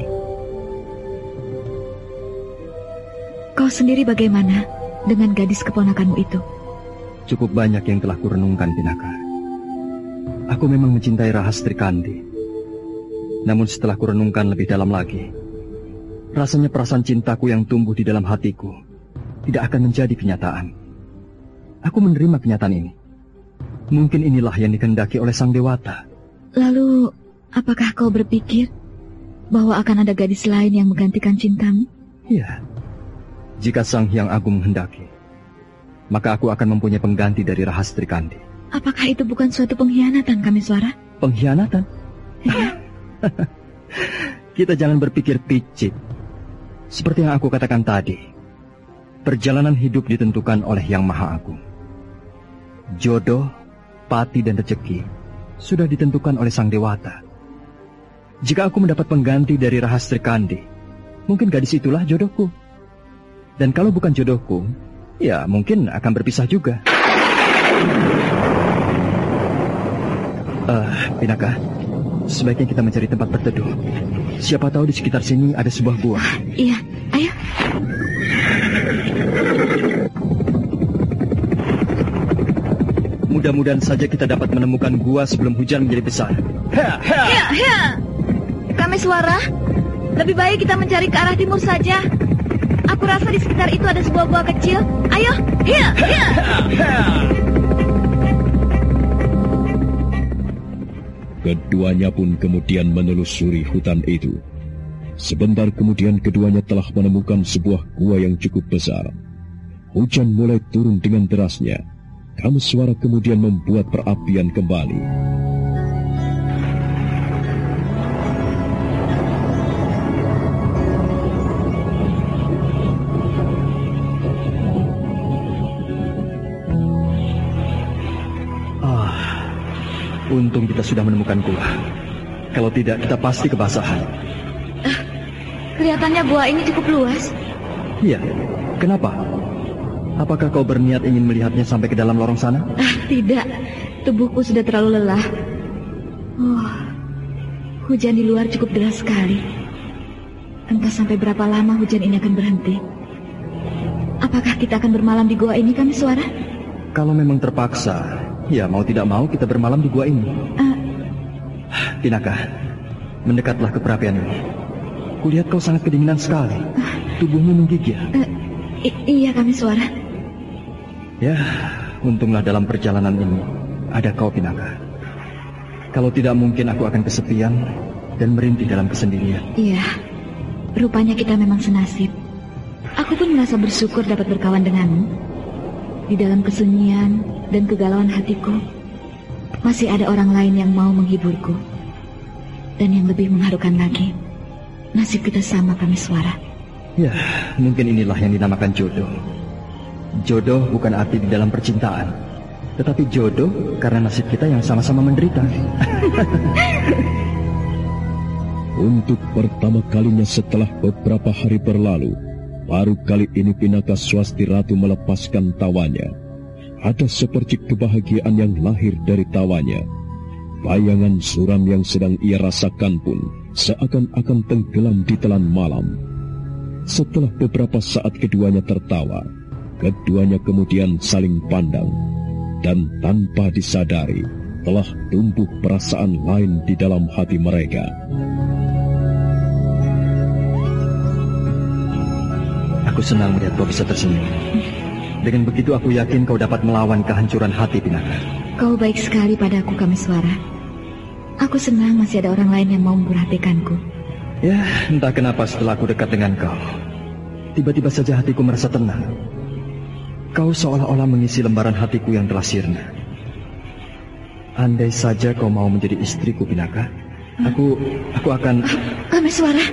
Kau sendiri bagaimana dengan gadis keponakanmu itu? Cukup banyak yang telah kurenungkan, Pinaka. Aku memang mencintai Rahastri Kandi. Namun setelah kurenungkan lebih dalam lagi, rasanya perasaan cintaku yang tumbuh di dalam hatiku tidak akan menjadi kenyataan. Aku menerima kenyataan ini. Mungkin inilah yang dikehendaki oleh Sang Dewata. Lalu, apakah kau berpikir bahwa akan ada gadis lain yang menggantikan cintamu? Iya. Jika Sang Hyang Agung menghendaki, maka aku akan mempunyai pengganti dari Rahastri Kandi. Apakah itu bukan suatu pengkhianatan, Kameswara? Pengkhianatan? Iya. Kita jangan berpikir picik. Seperti yang aku katakan tadi, perjalanan hidup ditentukan oleh Yang Maha Agung. Jodoh, pati dan rezeki sudah ditentukan oleh Sang Dewata. Jika aku mendapat pengganti dari Rahastri Kandi, mungkin gadis itulah jodohku. Dan kalau bukan jodohku, ya mungkin akan berpisah juga. Eh, uh, Pinaka, sebaiknya kita mencari tempat berteduh. Siapa tahu di sekitar sini ada sebuah gua. Iya, ayo. Mudah-mudahan saja kita dapat menemukan gua sebelum hujan menjadi besar. Ya, ya. Kameswara, lebih baik kita mencari ke arah timur saja. di sekitar itu ada sebuah gua kecil. Ayo, iya, iya. Keduanya pun kemudian menelusuri hutan itu. Sebentar kemudian keduanya telah menemukan sebuah gua yang cukup besar. Hujan mulai turun dengan derasnya. Kameswara kemudian membuat perapian kembali. Untung kita sudah menemukan gua. Kalau tidak, kita pasti kebasahan. Uh, kelihatannya gua ini cukup luas. Iya, kenapa? Apakah kau berniat ingin melihatnya sampai ke dalam lorong sana? Ah, tidak, tubuhku sudah terlalu lelah. Oh, hujan di luar cukup deras sekali. Entah sampai berapa lama hujan ini akan berhenti. Apakah kita akan bermalam di gua ini, Kameswara? Kalau memang terpaksa, ya mau tidak mau kita bermalam di gua ini. Uh... Pinaka, mendekatlah ke perapian ini. Kulihat kau sangat kedinginan sekali. Uh... Tubuhmu menggigil. Uh, iya, Kameswara. Ya, untunglah dalam perjalanan ini ada kau, Pinaka. Kalau tidak mungkin aku akan kesepian dan merintih dalam kesendirian. Iya, rupanya kita memang senasib. Aku pun merasa bersyukur dapat berkawan denganmu. Di dalam kesunyian dan kegalauan hatiku, masih ada orang lain yang mau menghiburku. Dan yang lebih mengharukan lagi, nasib kita sama, Kameswara. Ya, mungkin inilah yang dinamakan jodoh. Jodoh bukan arti di dalam percintaan, tetapi jodoh karena nasib kita yang sama-sama menderita. Untuk pertama kalinya setelah beberapa hari berlalu, baru kali ini Pinaka Swasti Ratu melepaskan tawanya. Ada sepercik kebahagiaan yang lahir dari tawanya. Bayangan suram yang sedang ia rasakan pun seakan-akan tenggelam di telan malam. Setelah beberapa saat keduanya tertawa, keduanya kemudian saling pandang. Dan tanpa disadari, telah tumbuh perasaan lain di dalam hati mereka. Aku senang melihat kau bisa tersenyum. Dengan begitu aku yakin kau dapat melawan kehancuran hati, Pinaka. Kau baik sekali padaku, Kameswara. Aku senang masih ada orang lain yang mau memperhatikanku. Ya, entah kenapa setelah aku dekat dengan kau, tiba-tiba saja hatiku merasa tenang. Kau seolah-olah mengisi lembaran hatiku yang telah sirna. Andai saja kau mau menjadi istriku, Pinaka, aku aku akan... Kameswara.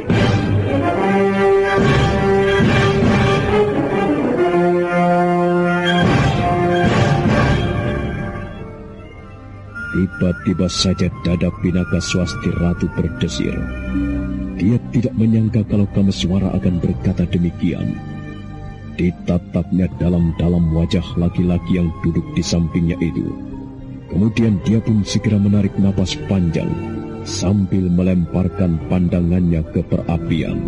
Tiba-tiba saja dada Pinaka Swasti Ratu berdesir. Dia tidak menyangka kalau Kameswara akan berkata demikian. Ditatapnya dalam-dalam wajah laki-laki yang duduk di sampingnya itu. Kemudian dia pun segera menarik napas panjang sambil melemparkan pandangannya ke perapian.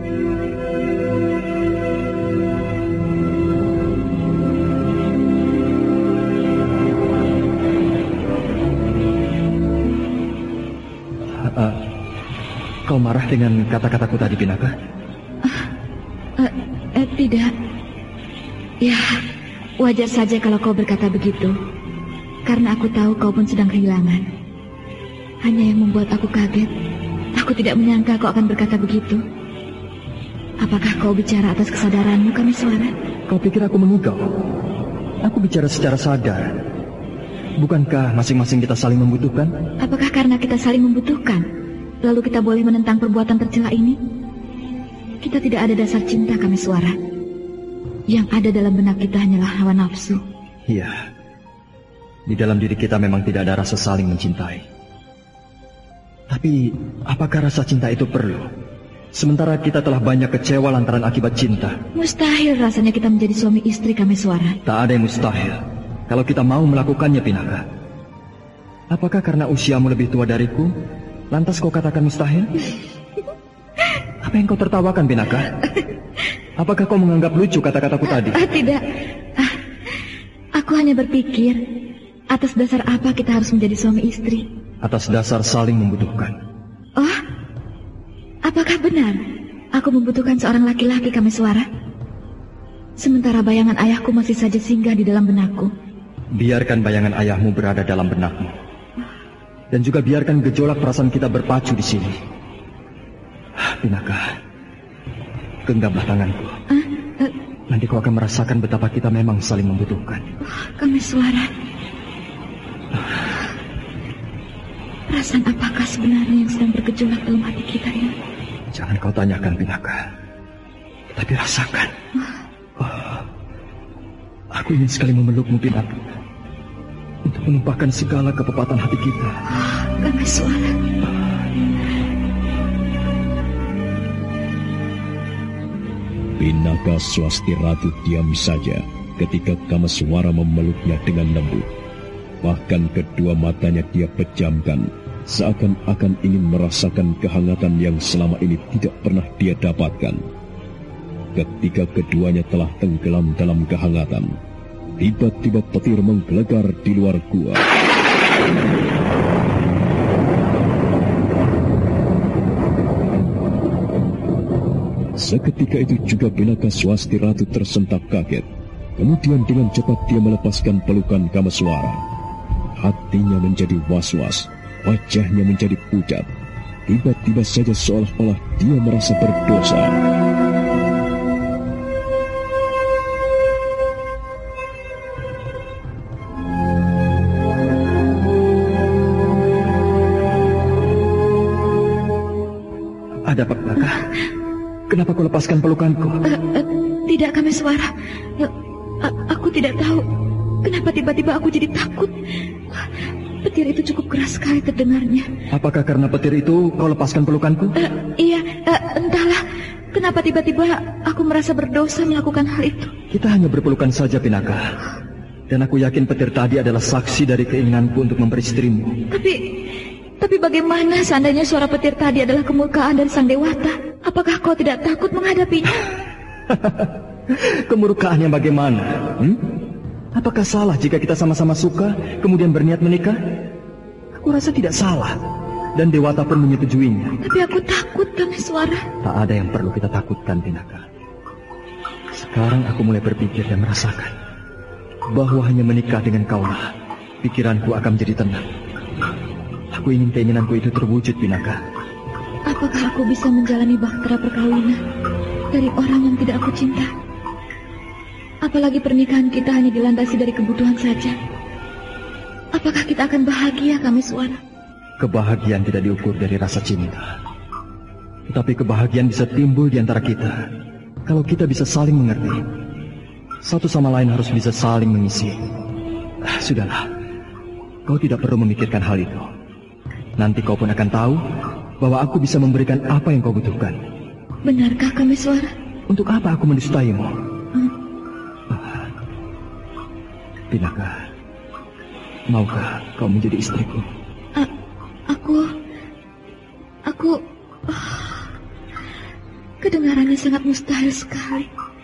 Uh, kau marah dengan kata-kataku tadi, Pinaka? Uh, uh, uh, tidak. Ya, wajar saja kalau kau berkata begitu. Karena aku tahu kau pun sedang kehilangan. Hanya yang membuat aku kaget, aku tidak menyangka kau akan berkata begitu. Apakah kau bicara atas kesadaranmu, Kameswara? Kau pikir aku mengigau? Aku bicara secara sadar. Bukankah masing-masing kita saling membutuhkan? Apakah karena kita saling membutuhkan, lalu kita boleh menentang perbuatan tercela ini? Kita tidak ada dasar cinta, Kameswara. Yang ada dalam benak kita hanyalah hawa nafsu. Iya. Di dalam diri kita memang tidak ada rasa saling mencintai. Tapi, apakah rasa cinta itu perlu? Sementara kita telah banyak kecewa lantaran akibat cinta. Mustahil rasanya kita menjadi suami istri, Kameswara. Tak ada yang mustahil kalau kita mau melakukannya, Pinaka. Apakah karena usiamu lebih tua dariku, lantas kau katakan mustahil? Apa yang kau tertawakan, Pinaka? Apakah kau menganggap lucu kata-kataku tadi? Uh, uh, tidak. Uh, aku hanya berpikir, atas dasar apa kita harus menjadi suami istri? Atas dasar saling membutuhkan. Oh, apakah benar aku membutuhkan seorang laki-laki, Kameswara? sementara bayangan ayahku masih saja singgah di dalam benakku. Biarkan bayangan ayahmu berada dalam benakmu. Dan juga biarkan gejolak perasaan kita berpacu di sini. Pinaka, genggamlah tanganku. Uh, uh, Nanti kau akan merasakan betapa kita memang saling membutuhkan. Oh, Kameswara. Perasaan apakah sebenarnya yang sedang bergejolak dalam hati kita ini? Jangan kau tanyakan, Pinaka. Tapi rasakan. Oh, aku ingin sekali memelukmu, Pinaka. Untuk menumpahkan segala kepepatan hati kita. Oh, Kameswara. Pinaka Swasti Ratu diam saja ketika Kameswara memeluknya dengan lembut. Bahkan kedua matanya dia pejamkan, seakan-akan ingin merasakan kehangatan yang selama ini tidak pernah dia dapatkan. Ketika keduanya telah tenggelam dalam kehangatan, tiba-tiba petir menggelegar di luar gua. Seketika itu juga Pinaka Swasti Ratu tersentak kaget. Kemudian dengan cepat dia melepaskan pelukan Kameswara. Hatinya menjadi was-was, wajahnya menjadi pucat. Tiba-tiba saja seolah-olah dia merasa berdosa. Ada apa, Pinaka? Kenapa kau lepaskan pelukanku? Uh, uh, tidak, Kameswara. Uh, uh, aku tidak tahu kenapa tiba-tiba aku jadi takut. Petir itu cukup keras sekali terdengarnya. Apakah karena petir itu kau lepaskan pelukanku? Uh, iya, uh, entahlah. Kenapa tiba-tiba aku merasa berdosa melakukan hal itu. Kita hanya berpelukan saja, Pinaka. Dan aku yakin petir tadi adalah saksi dari keinginanku untuk memperistrimu. Tapi, tapi bagaimana seandainya suara petir tadi adalah kemurkaan dari Sang Dewata? Apakah kau tidak takut menghadapinya? Kemurkaan yang bagaimana? Hmm? Apakah salah jika kita sama-sama suka, kemudian berniat menikah? Aku rasa tidak salah. Dan Dewata pun menyetujuinya. Tapi aku takut, Kameswara. Tak ada yang perlu kita takutkan, Pinaka. Sekarang aku mulai berpikir dan merasakan bahwa hanya menikah dengan kaulah, pikiranku akan menjadi tenang. Aku ingin keinginanku itu terwujud, Pinaka. Apakah aku bisa menjalani bahtera perkawinan dari orang yang tidak aku cinta? Apalagi pernikahan kita hanya dilandasi dari kebutuhan saja. Apakah kita akan bahagia, Kameswara? Kebahagiaan tidak diukur dari rasa cinta. Tetapi kebahagiaan bisa timbul di antara kita kalau kita bisa saling mengerti. Satu sama lain harus bisa saling mengisi. Ah, sudahlah, kau tidak perlu memikirkan hal itu. Nanti kau pun akan tahu bahwa aku bisa memberikan apa yang kau butuhkan. Benarkah, Kameswara? Untuk apa aku mendustaimu? Hmm? Ah, Pinaka, maukah kau menjadi istriku? A aku... Aku... Oh, kedengarannya sangat mustahil sekali.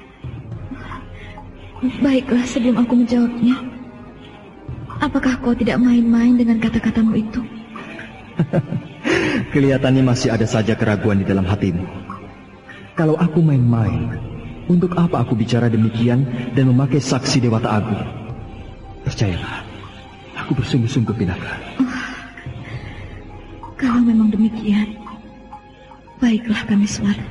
Baiklah, sebelum aku menjawabnya, apakah kau tidak main-main dengan kata-katamu itu? Kelihatannya masih ada saja keraguan di dalam hatimu. Kalau aku main-main, untuk apa aku bicara demikian dan memakai saksi Dewata Agung? Percayalah, aku bersungguh-sungguh, Pinaka. Oh, kalau memang demikian, baiklah, Kameswara.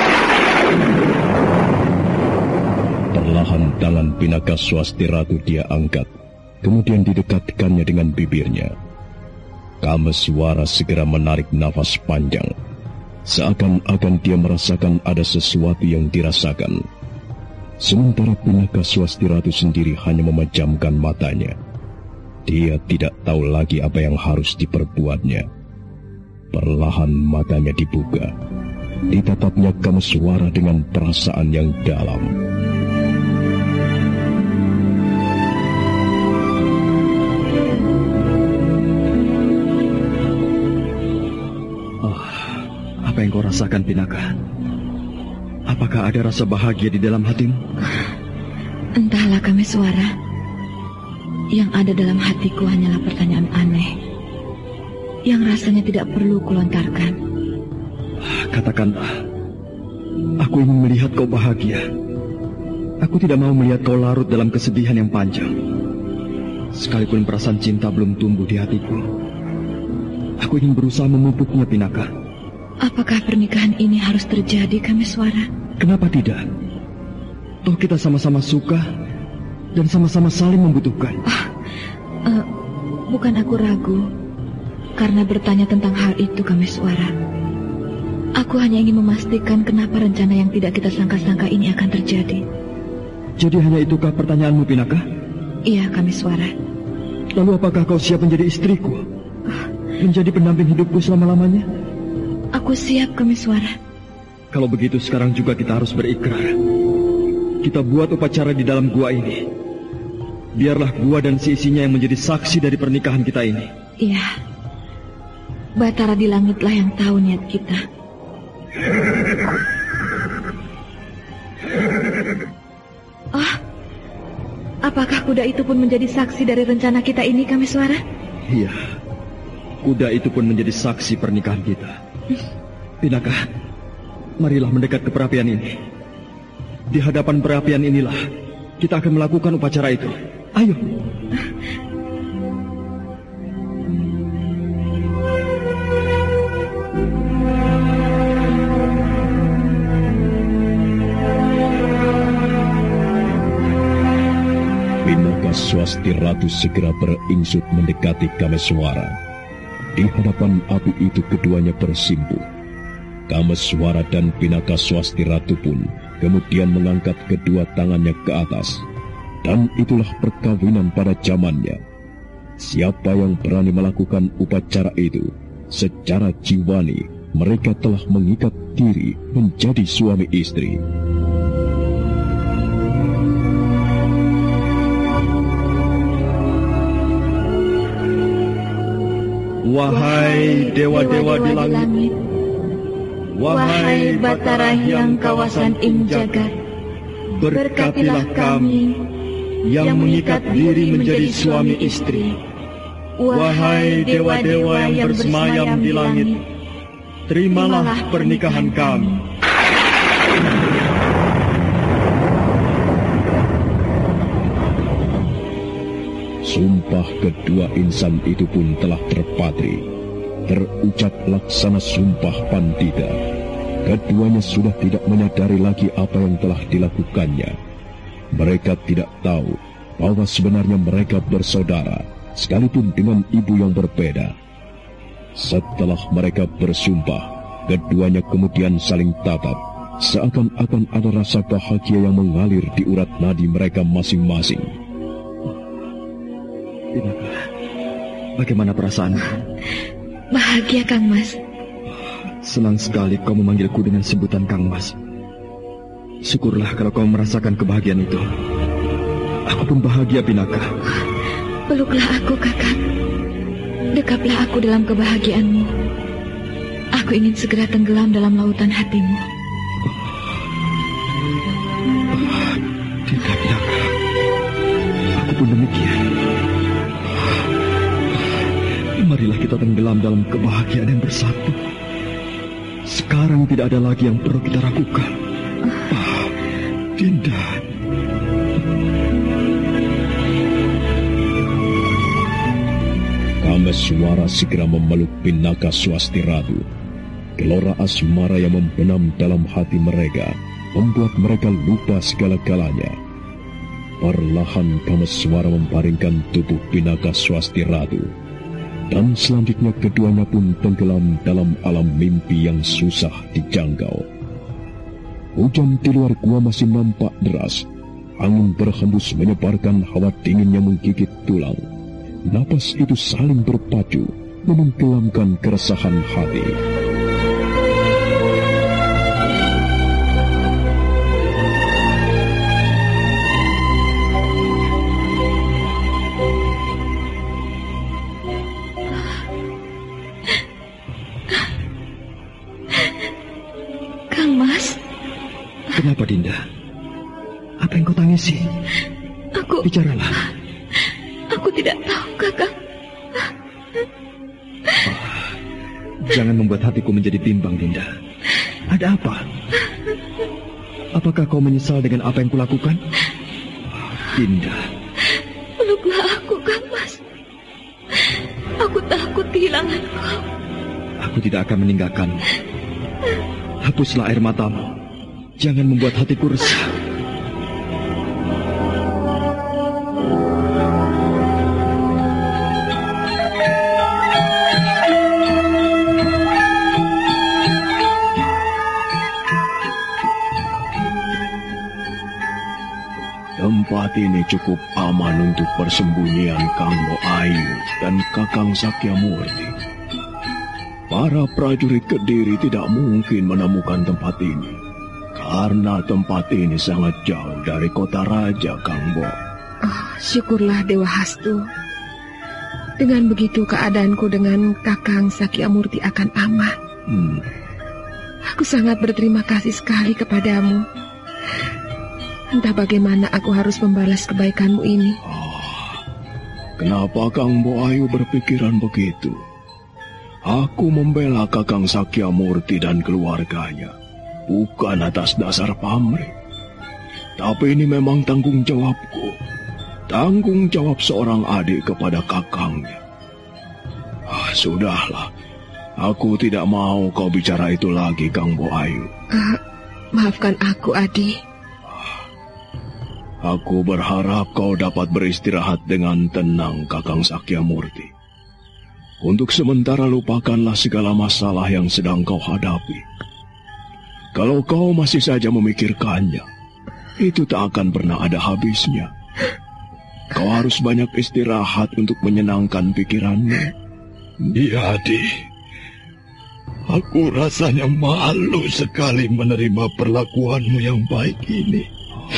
Perlahan tangan Pinaka Swasti Ratu dia angkat, kemudian didekatkannya dengan bibirnya. Kameswara segera menarik nafas panjang, seakan-akan dia merasakan ada sesuatu yang dirasakan. Sementara Pinaka Swasti Ratu sendiri hanya memejamkan matanya. Dia tidak tahu lagi apa yang harus diperbuatnya. Perlahan matanya dibuka. Ditatapnya Kameswara dengan perasaan yang dalam. Apa yang kau rasakan, Pinaka? Apakah ada rasa bahagia di dalam hatimu? Entahlah, Kameswara. Yang ada dalam hatiku hanyalah pertanyaan aneh yang rasanya tidak perlu kulontarkan. Katakanlah, aku ingin melihat kau bahagia. Aku tidak mau melihat kau larut dalam kesedihan yang panjang. Sekalipun perasaan cinta belum tumbuh di hatiku, aku ingin berusaha memupuknya, Pinaka. Apakah pernikahan ini harus terjadi, Kameswara? Kenapa tidak? Toh kita sama-sama suka dan sama-sama saling membutuhkan. Ah, uh, bukan aku ragu karena bertanya tentang hal itu, Kameswara. Aku hanya ingin memastikan kenapa rencana yang tidak kita sangka-sangka ini akan terjadi. Jadi hanya itukah pertanyaanmu, Pinaka? Iya, Kameswara. Lalu apakah kau siap menjadi istriku? Menjadi pendamping hidupku selama-lamanya? Aku siap, Kameswara. Kalau begitu sekarang juga kita harus berikrar. Kita buat upacara di dalam gua ini. Biarlah gua dan seisinya yang menjadi saksi dari pernikahan kita ini. Iya. Batara di langitlah yang tahu niat kita. Oh, apakah kuda itu pun menjadi saksi dari rencana kita ini, Kameswara? Iya, kuda itu pun menjadi saksi pernikahan kita. Pinaka, marilah mendekat ke perapian ini. Di hadapan perapian inilah kita akan melakukan upacara itu. Ayo. Pinaka Swasti Ratu segera beringsut mendekati Kameswara. Di hadapan api itu keduanya bersimpuh. Kameswara dan Pinaka Swasti Ratu pun kemudian mengangkat kedua tangannya ke atas. Dan itulah perkawinan pada zamannya. Siapa yang berani melakukan upacara itu, secara jiwani mereka telah mengikat diri menjadi suami istri. Wahai dewa-dewa di langit, wahai Batara Hyang kawasan Ing Jagat, berkatilah kami yang mengikat diri menjadi suami istri. Wahai dewa-dewa yang bersemayam di langit, terimalah pernikahan kami. Sumpah kedua insan itu pun telah terpatri. Terucap laksana sumpah Pandita. Keduanya sudah tidak menyadari lagi apa yang telah dilakukannya. Mereka tidak tahu bahwa sebenarnya mereka bersaudara, sekalipun dengan ibu yang berbeda. Setelah mereka bersumpah, keduanya kemudian saling tatap, seakan-akan ada rasa bahagia yang mengalir di urat nadi mereka masing-masing. Pinaka, bagaimana perasaanmu? Bahagia, Kang Mas. Senang sekali kau memanggilku dengan sebutan Kang Mas. Syukurlah kalau kau merasakan kebahagiaan itu. Aku pun bahagia, Pinaka. Peluklah aku, Kakak. Dekaplah aku dalam kebahagiaanmu. Aku ingin segera tenggelam dalam lautan hatimu. Tidak, Pinaka. Aku pun demikian. Marilah kita tenggelam dalam kebahagiaan yang bersatu. Sekarang tidak ada lagi yang perlu kita ragukan. Ah, Dinda. Kameswara segera memeluk Pinaka Swasti Ratu. Gelora asmara yang membenam dalam hati mereka membuat mereka lupa segala-galanya. Perlahan Kameswara membaringkan tubuh Pinaka Swasti Ratu. Dan selanjutnya keduanya pun tenggelam dalam alam mimpi yang susah dijangkau. Hujan di luar gua masih nampak deras. Angin berhembus menyebarkan hawa dingin yang menggigit tulang. Napas itu saling berpacu, menenggelamkan keresahan hati. Kenapa, Dinda? Apa yang kau tangisi? Aku... Bicaralah. Aku tidak tahu, Kakak. Oh, jangan membuat hatiku menjadi bimbang, Dinda. Ada apa? Apakah kau menyesal dengan apa yang kulakukan? Dinda. Peluklah aku, Kang Mas. Aku takut kehilangan kau. Aku tidak akan meninggalkanmu. Hapuslah air matamu. Jangan membuat hatiku resah. Tempat ini cukup aman untuk persembunyian Kang Mbok Ayu dan Kakang Sakyamurti. Para prajurit Kediri tidak mungkin menemukan tempat ini, karena tempat ini sangat jauh dari kota raja, Kang Mbok. Oh, syukurlah Dewa Hastu. Dengan begitu keadaanku dengan Kakang Sakyamurti akan aman. Hmm. Aku sangat berterima kasih sekali kepadamu. Entah bagaimana aku harus membalas kebaikanmu ini. Oh, kenapa Kang Mbok Ayu berpikiran begitu? Aku membela Kakang Sakyamurti dan keluarganya, bukan atas dasar pamrih. Tapi ini memang tanggung jawabku. Tanggung jawab seorang adik kepada kakangnya. Ah, sudahlah. Aku tidak mau kau bicara itu lagi, Kang Mbok Ayu. Uh, maafkan aku, Adi. Aku berharap kau dapat beristirahat dengan tenang, Kakang Sakyamurti. Untuk sementara lupakanlah segala masalah yang sedang kau hadapi. Kalau kau masih saja memikirkannya, itu tak akan pernah ada habisnya. Kau harus banyak istirahat untuk menyenangkan pikiranmu. Iya, Adi. Aku rasanya malu sekali menerima perlakuanmu yang baik ini.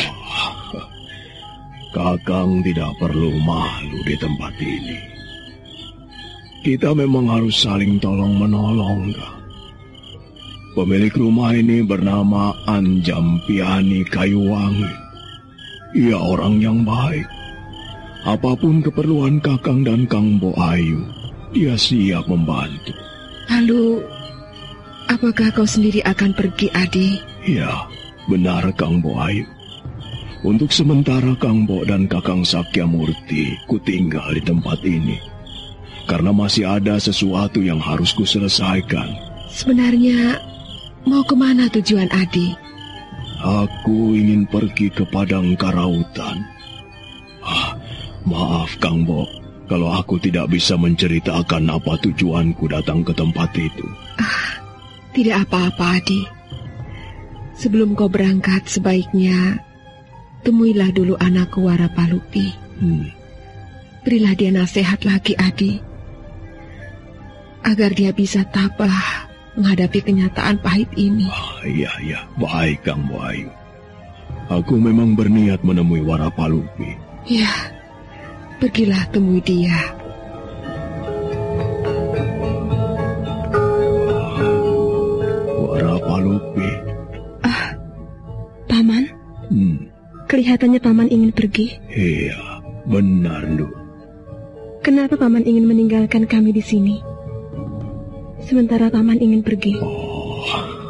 Kakang tidak perlu malu di tempat ini. Kita memang harus saling tolong-menolong, Kak. Pemilik rumah ini bernama Anjam Piani Kayuwangi. Ia orang yang baik. Apapun keperluan Kakang dan Kang Mbok Ayu, dia siap membantu. Lalu, apakah kau sendiri akan pergi, Adi? Ya, benar Kang Mbok Ayu. Untuk sementara Kang Mbok dan Kakang Sakyamurti ku tinggal di tempat ini. Karena masih ada sesuatu yang harus ku selesaikan. Sebenarnya, mau kemana tujuan Adi? Aku ingin pergi ke Padang Karautan. Ah, maaf Kang Mbok, kalau aku tidak bisa menceritakan apa tujuanku datang ke tempat itu. Ah, tidak apa-apa, Adi. Sebelum kau berangkat, sebaiknya temuilah dulu anakku Warapalupi. Hmm. Berilah dia nasihat lagi, Adi. Agar dia bisa tabah menghadapi kenyataan pahit ini. Ah, iya, iya. Baik, Kang Mbok Ayu. Aku memang berniat menemui Warapalupi. Ya, pergilah temui dia. Warapalupi. Ah, Paman? Hmm. Kelihatannya Paman ingin pergi. Iya, benar, Lu. Kenapa Paman ingin meninggalkan kami di sini? Sementara Paman ingin pergi. Oh,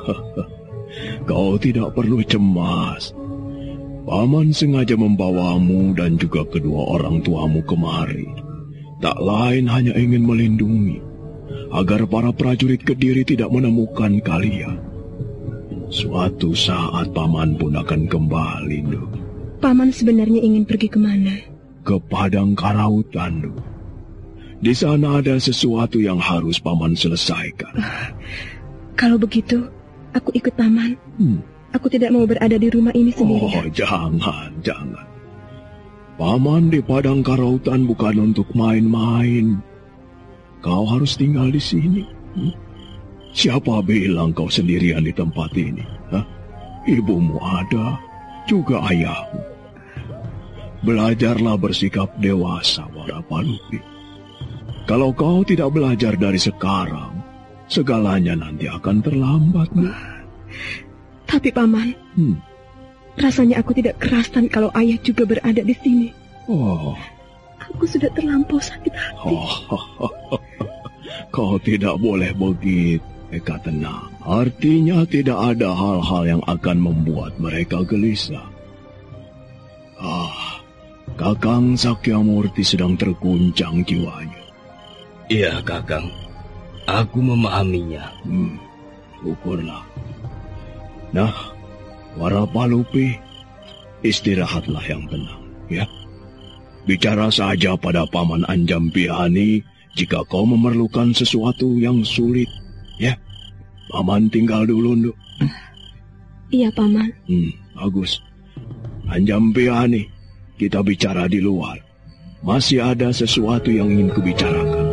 kau tidak perlu cemas. Paman sengaja membawamu dan juga kedua orang tuamu kemari. Tak lain hanya ingin melindungi, agar para prajurit Kediri tidak menemukan kalian. Suatu saat Paman pun akan kembali, Lu. Paman sebenarnya ingin pergi kemana? Ke Padang Karautan, Lu. Di sana ada sesuatu yang harus Paman selesaikan. Uh, kalau begitu, aku ikut Paman. Hmm. Aku tidak mau berada di rumah ini sendirian. Oh, jangan, jangan. Paman di Padang Karautan bukan untuk main-main. Kau harus tinggal di sini. Hmm? Siapa bilang kau sendirian di tempat ini? Hah? Ibumu ada, juga ayahmu. Belajarlah bersikap dewasa, Warapalupi. Kalau kau tidak belajar dari sekarang, segalanya nanti akan terlambat. Tapi Paman, hmm. rasanya aku tidak kerasan kalau ayah juga berada di sini. Oh, aku sudah terlampau sakit hati. Oh, kau tidak boleh begitu. Eka tenang. Artinya tidak ada hal-hal yang akan membuat mereka gelisah. Ah, Kakang Sakyamurti sedang terguncang jiwanya. Iya, Kakang. Aku memahaminya. Hmm, syukurlah. Nah, Warapalupi, istirahatlah yang tenang, ya. Bicara saja pada Paman Anjampihani jika kau memerlukan sesuatu yang sulit, ya. Paman tinggal dulu, Nduk. Iya, Paman. Hmm, bagus. Anjampihani, kita bicara di luar. Masih ada sesuatu yang ingin kubicarakan.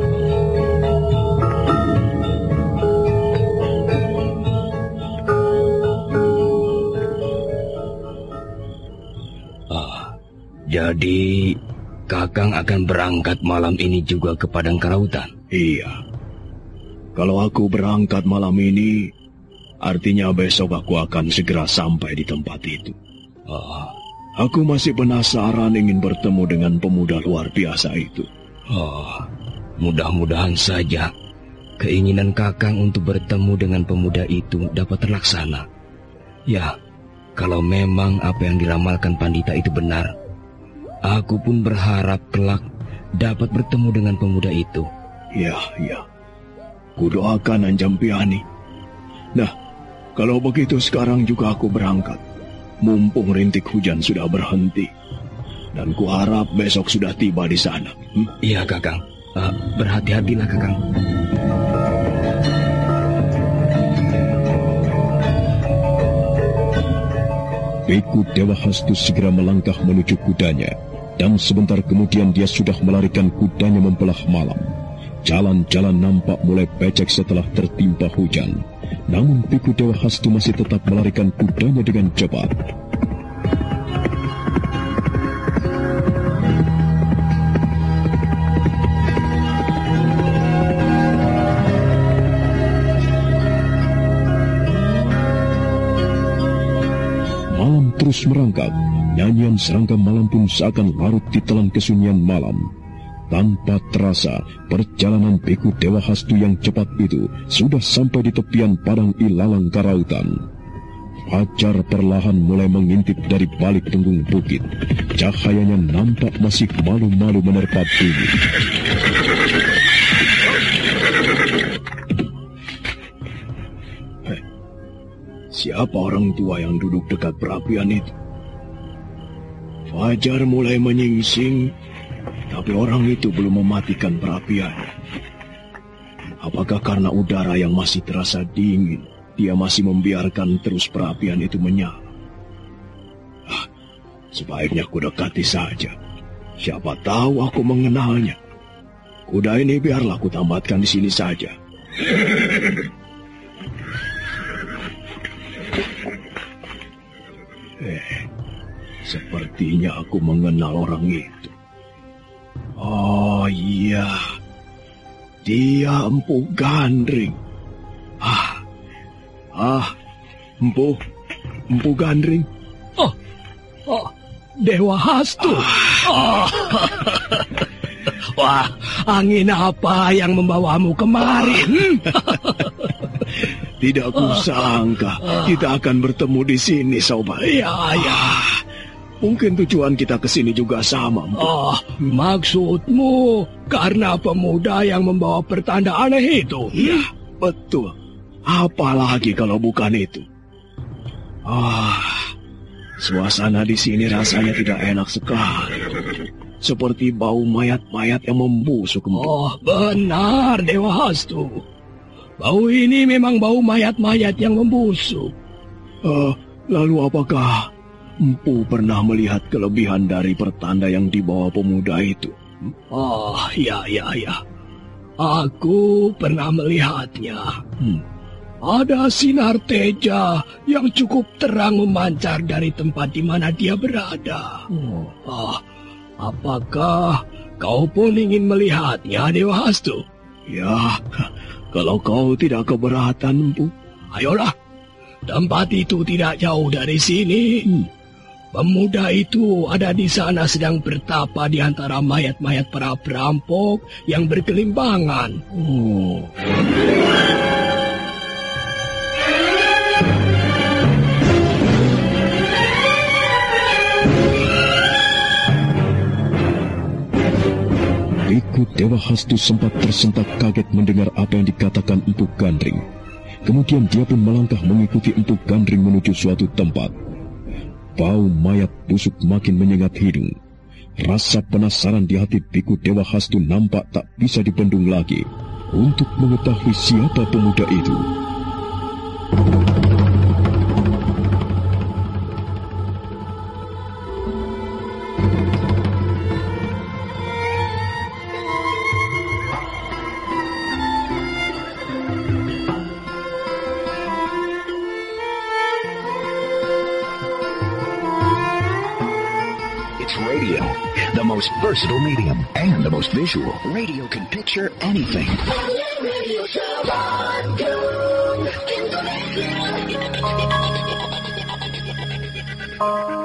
Ah, jadi Kakang akan berangkat malam ini juga ke Padang Karautan? Iya. Kalau aku berangkat malam ini, artinya besok aku akan segera sampai di tempat itu. Oh. Aku masih penasaran ingin bertemu dengan pemuda luar biasa itu. Oh, mudah-mudahan saja keinginan Kakang untuk bertemu dengan pemuda itu dapat terlaksana. Ya, kalau memang apa yang diramalkan Pandita itu benar, aku pun berharap kelak dapat bertemu dengan pemuda itu. Ya, ya. Kudoakan Anjampihani. Nah, kalau begitu sekarang juga aku berangkat. Mumpung rintik hujan sudah berhenti. Dan kuharap besok sudah tiba di sana. Hmm? Iya, Kakang. Uh, berhati-hatilah, Kakang. Beku Dewa Hastu segera melangkah menuju kudanya. Dan sebentar kemudian dia sudah melarikan kudanya membelah malam. Jalan-jalan nampak mulai becek setelah tertimpa hujan. Namun Beku Dewa Hastu masih tetap melarikan kudanya dengan cepat. Malam terus merangkak. Nyanyian serangga malam pun seakan larut di telan kesunyian malam. Tanpa terasa, perjalanan Beku Dewa Hastu yang cepat itu sudah sampai di tepian Padang Ilalang Karautan. Fajar perlahan mulai mengintip dari balik punggung bukit. Cahayanya nampak masih malu-malu menerpa bumi. Hei, siapa orang tua yang duduk dekat perapian itu? Fajar mulai menyingsing, tapi orang itu belum mematikan perapian. Apakah karena udara yang masih terasa dingin, dia masih membiarkan terus perapian itu menyala? Ah, sebaiknya ku dekati saja. Siapa tahu aku mengenalnya. Kuda ini biarlah ku tambatkan di sini saja. Eh, sepertinya aku mengenal orang itu. Oh iya, dia Empu Gandring. Ah, ah, Empu, Empu Gandring. Oh, oh, Dewa Hastu. Ah. Oh. Wah, angin apa yang membawamu kemari? Hmm? Tidak kusangka kita akan bertemu di sini, Sobat. Iya, iya. Mungkin tujuan kita ke sini juga sama. Oh, maksudmu karena pemuda yang membawa pertanda aneh itu? Iya, betul. Apalagi kalau bukan itu. Ah, suasana di sini rasanya tidak enak sekali. Seperti bau mayat-mayat yang membusuk. Oh, benar, Dewa Hastu. Bau ini memang bau mayat-mayat yang membusuk. Uh, lalu apakah Empu pernah melihat kelebihan dari pertanda yang dibawa pemuda itu? Oh, ya, ya, ya. Aku pernah melihatnya. Hmm. Ada sinar teja yang cukup terang memancar dari tempat di mana dia berada. Oh. Ah, apakah kau pun ingin melihatnya, Dewa Hastu? Ya, kalau kau tidak keberatan, Empu. Ayolah, tempat itu tidak jauh dari sini. Hmm. Pemuda itu ada di sana sedang bertapa di antara mayat-mayat para perampok yang bergelimbangan. Oh. Biku Dewa Hastu sempat tersentak kaget mendengar apa yang dikatakan Empu Gandring. Kemudian dia pun melangkah mengikuti Empu Gandring menuju suatu tempat. Bau mayat busuk makin menyengat hidung. Rasa penasaran di hati Biku Dewa Hastu nampak tak bisa dibendung lagi untuk mengetahui siapa pemuda itu. Radio, the most versatile medium and the most visual. Radio can picture anything. Radio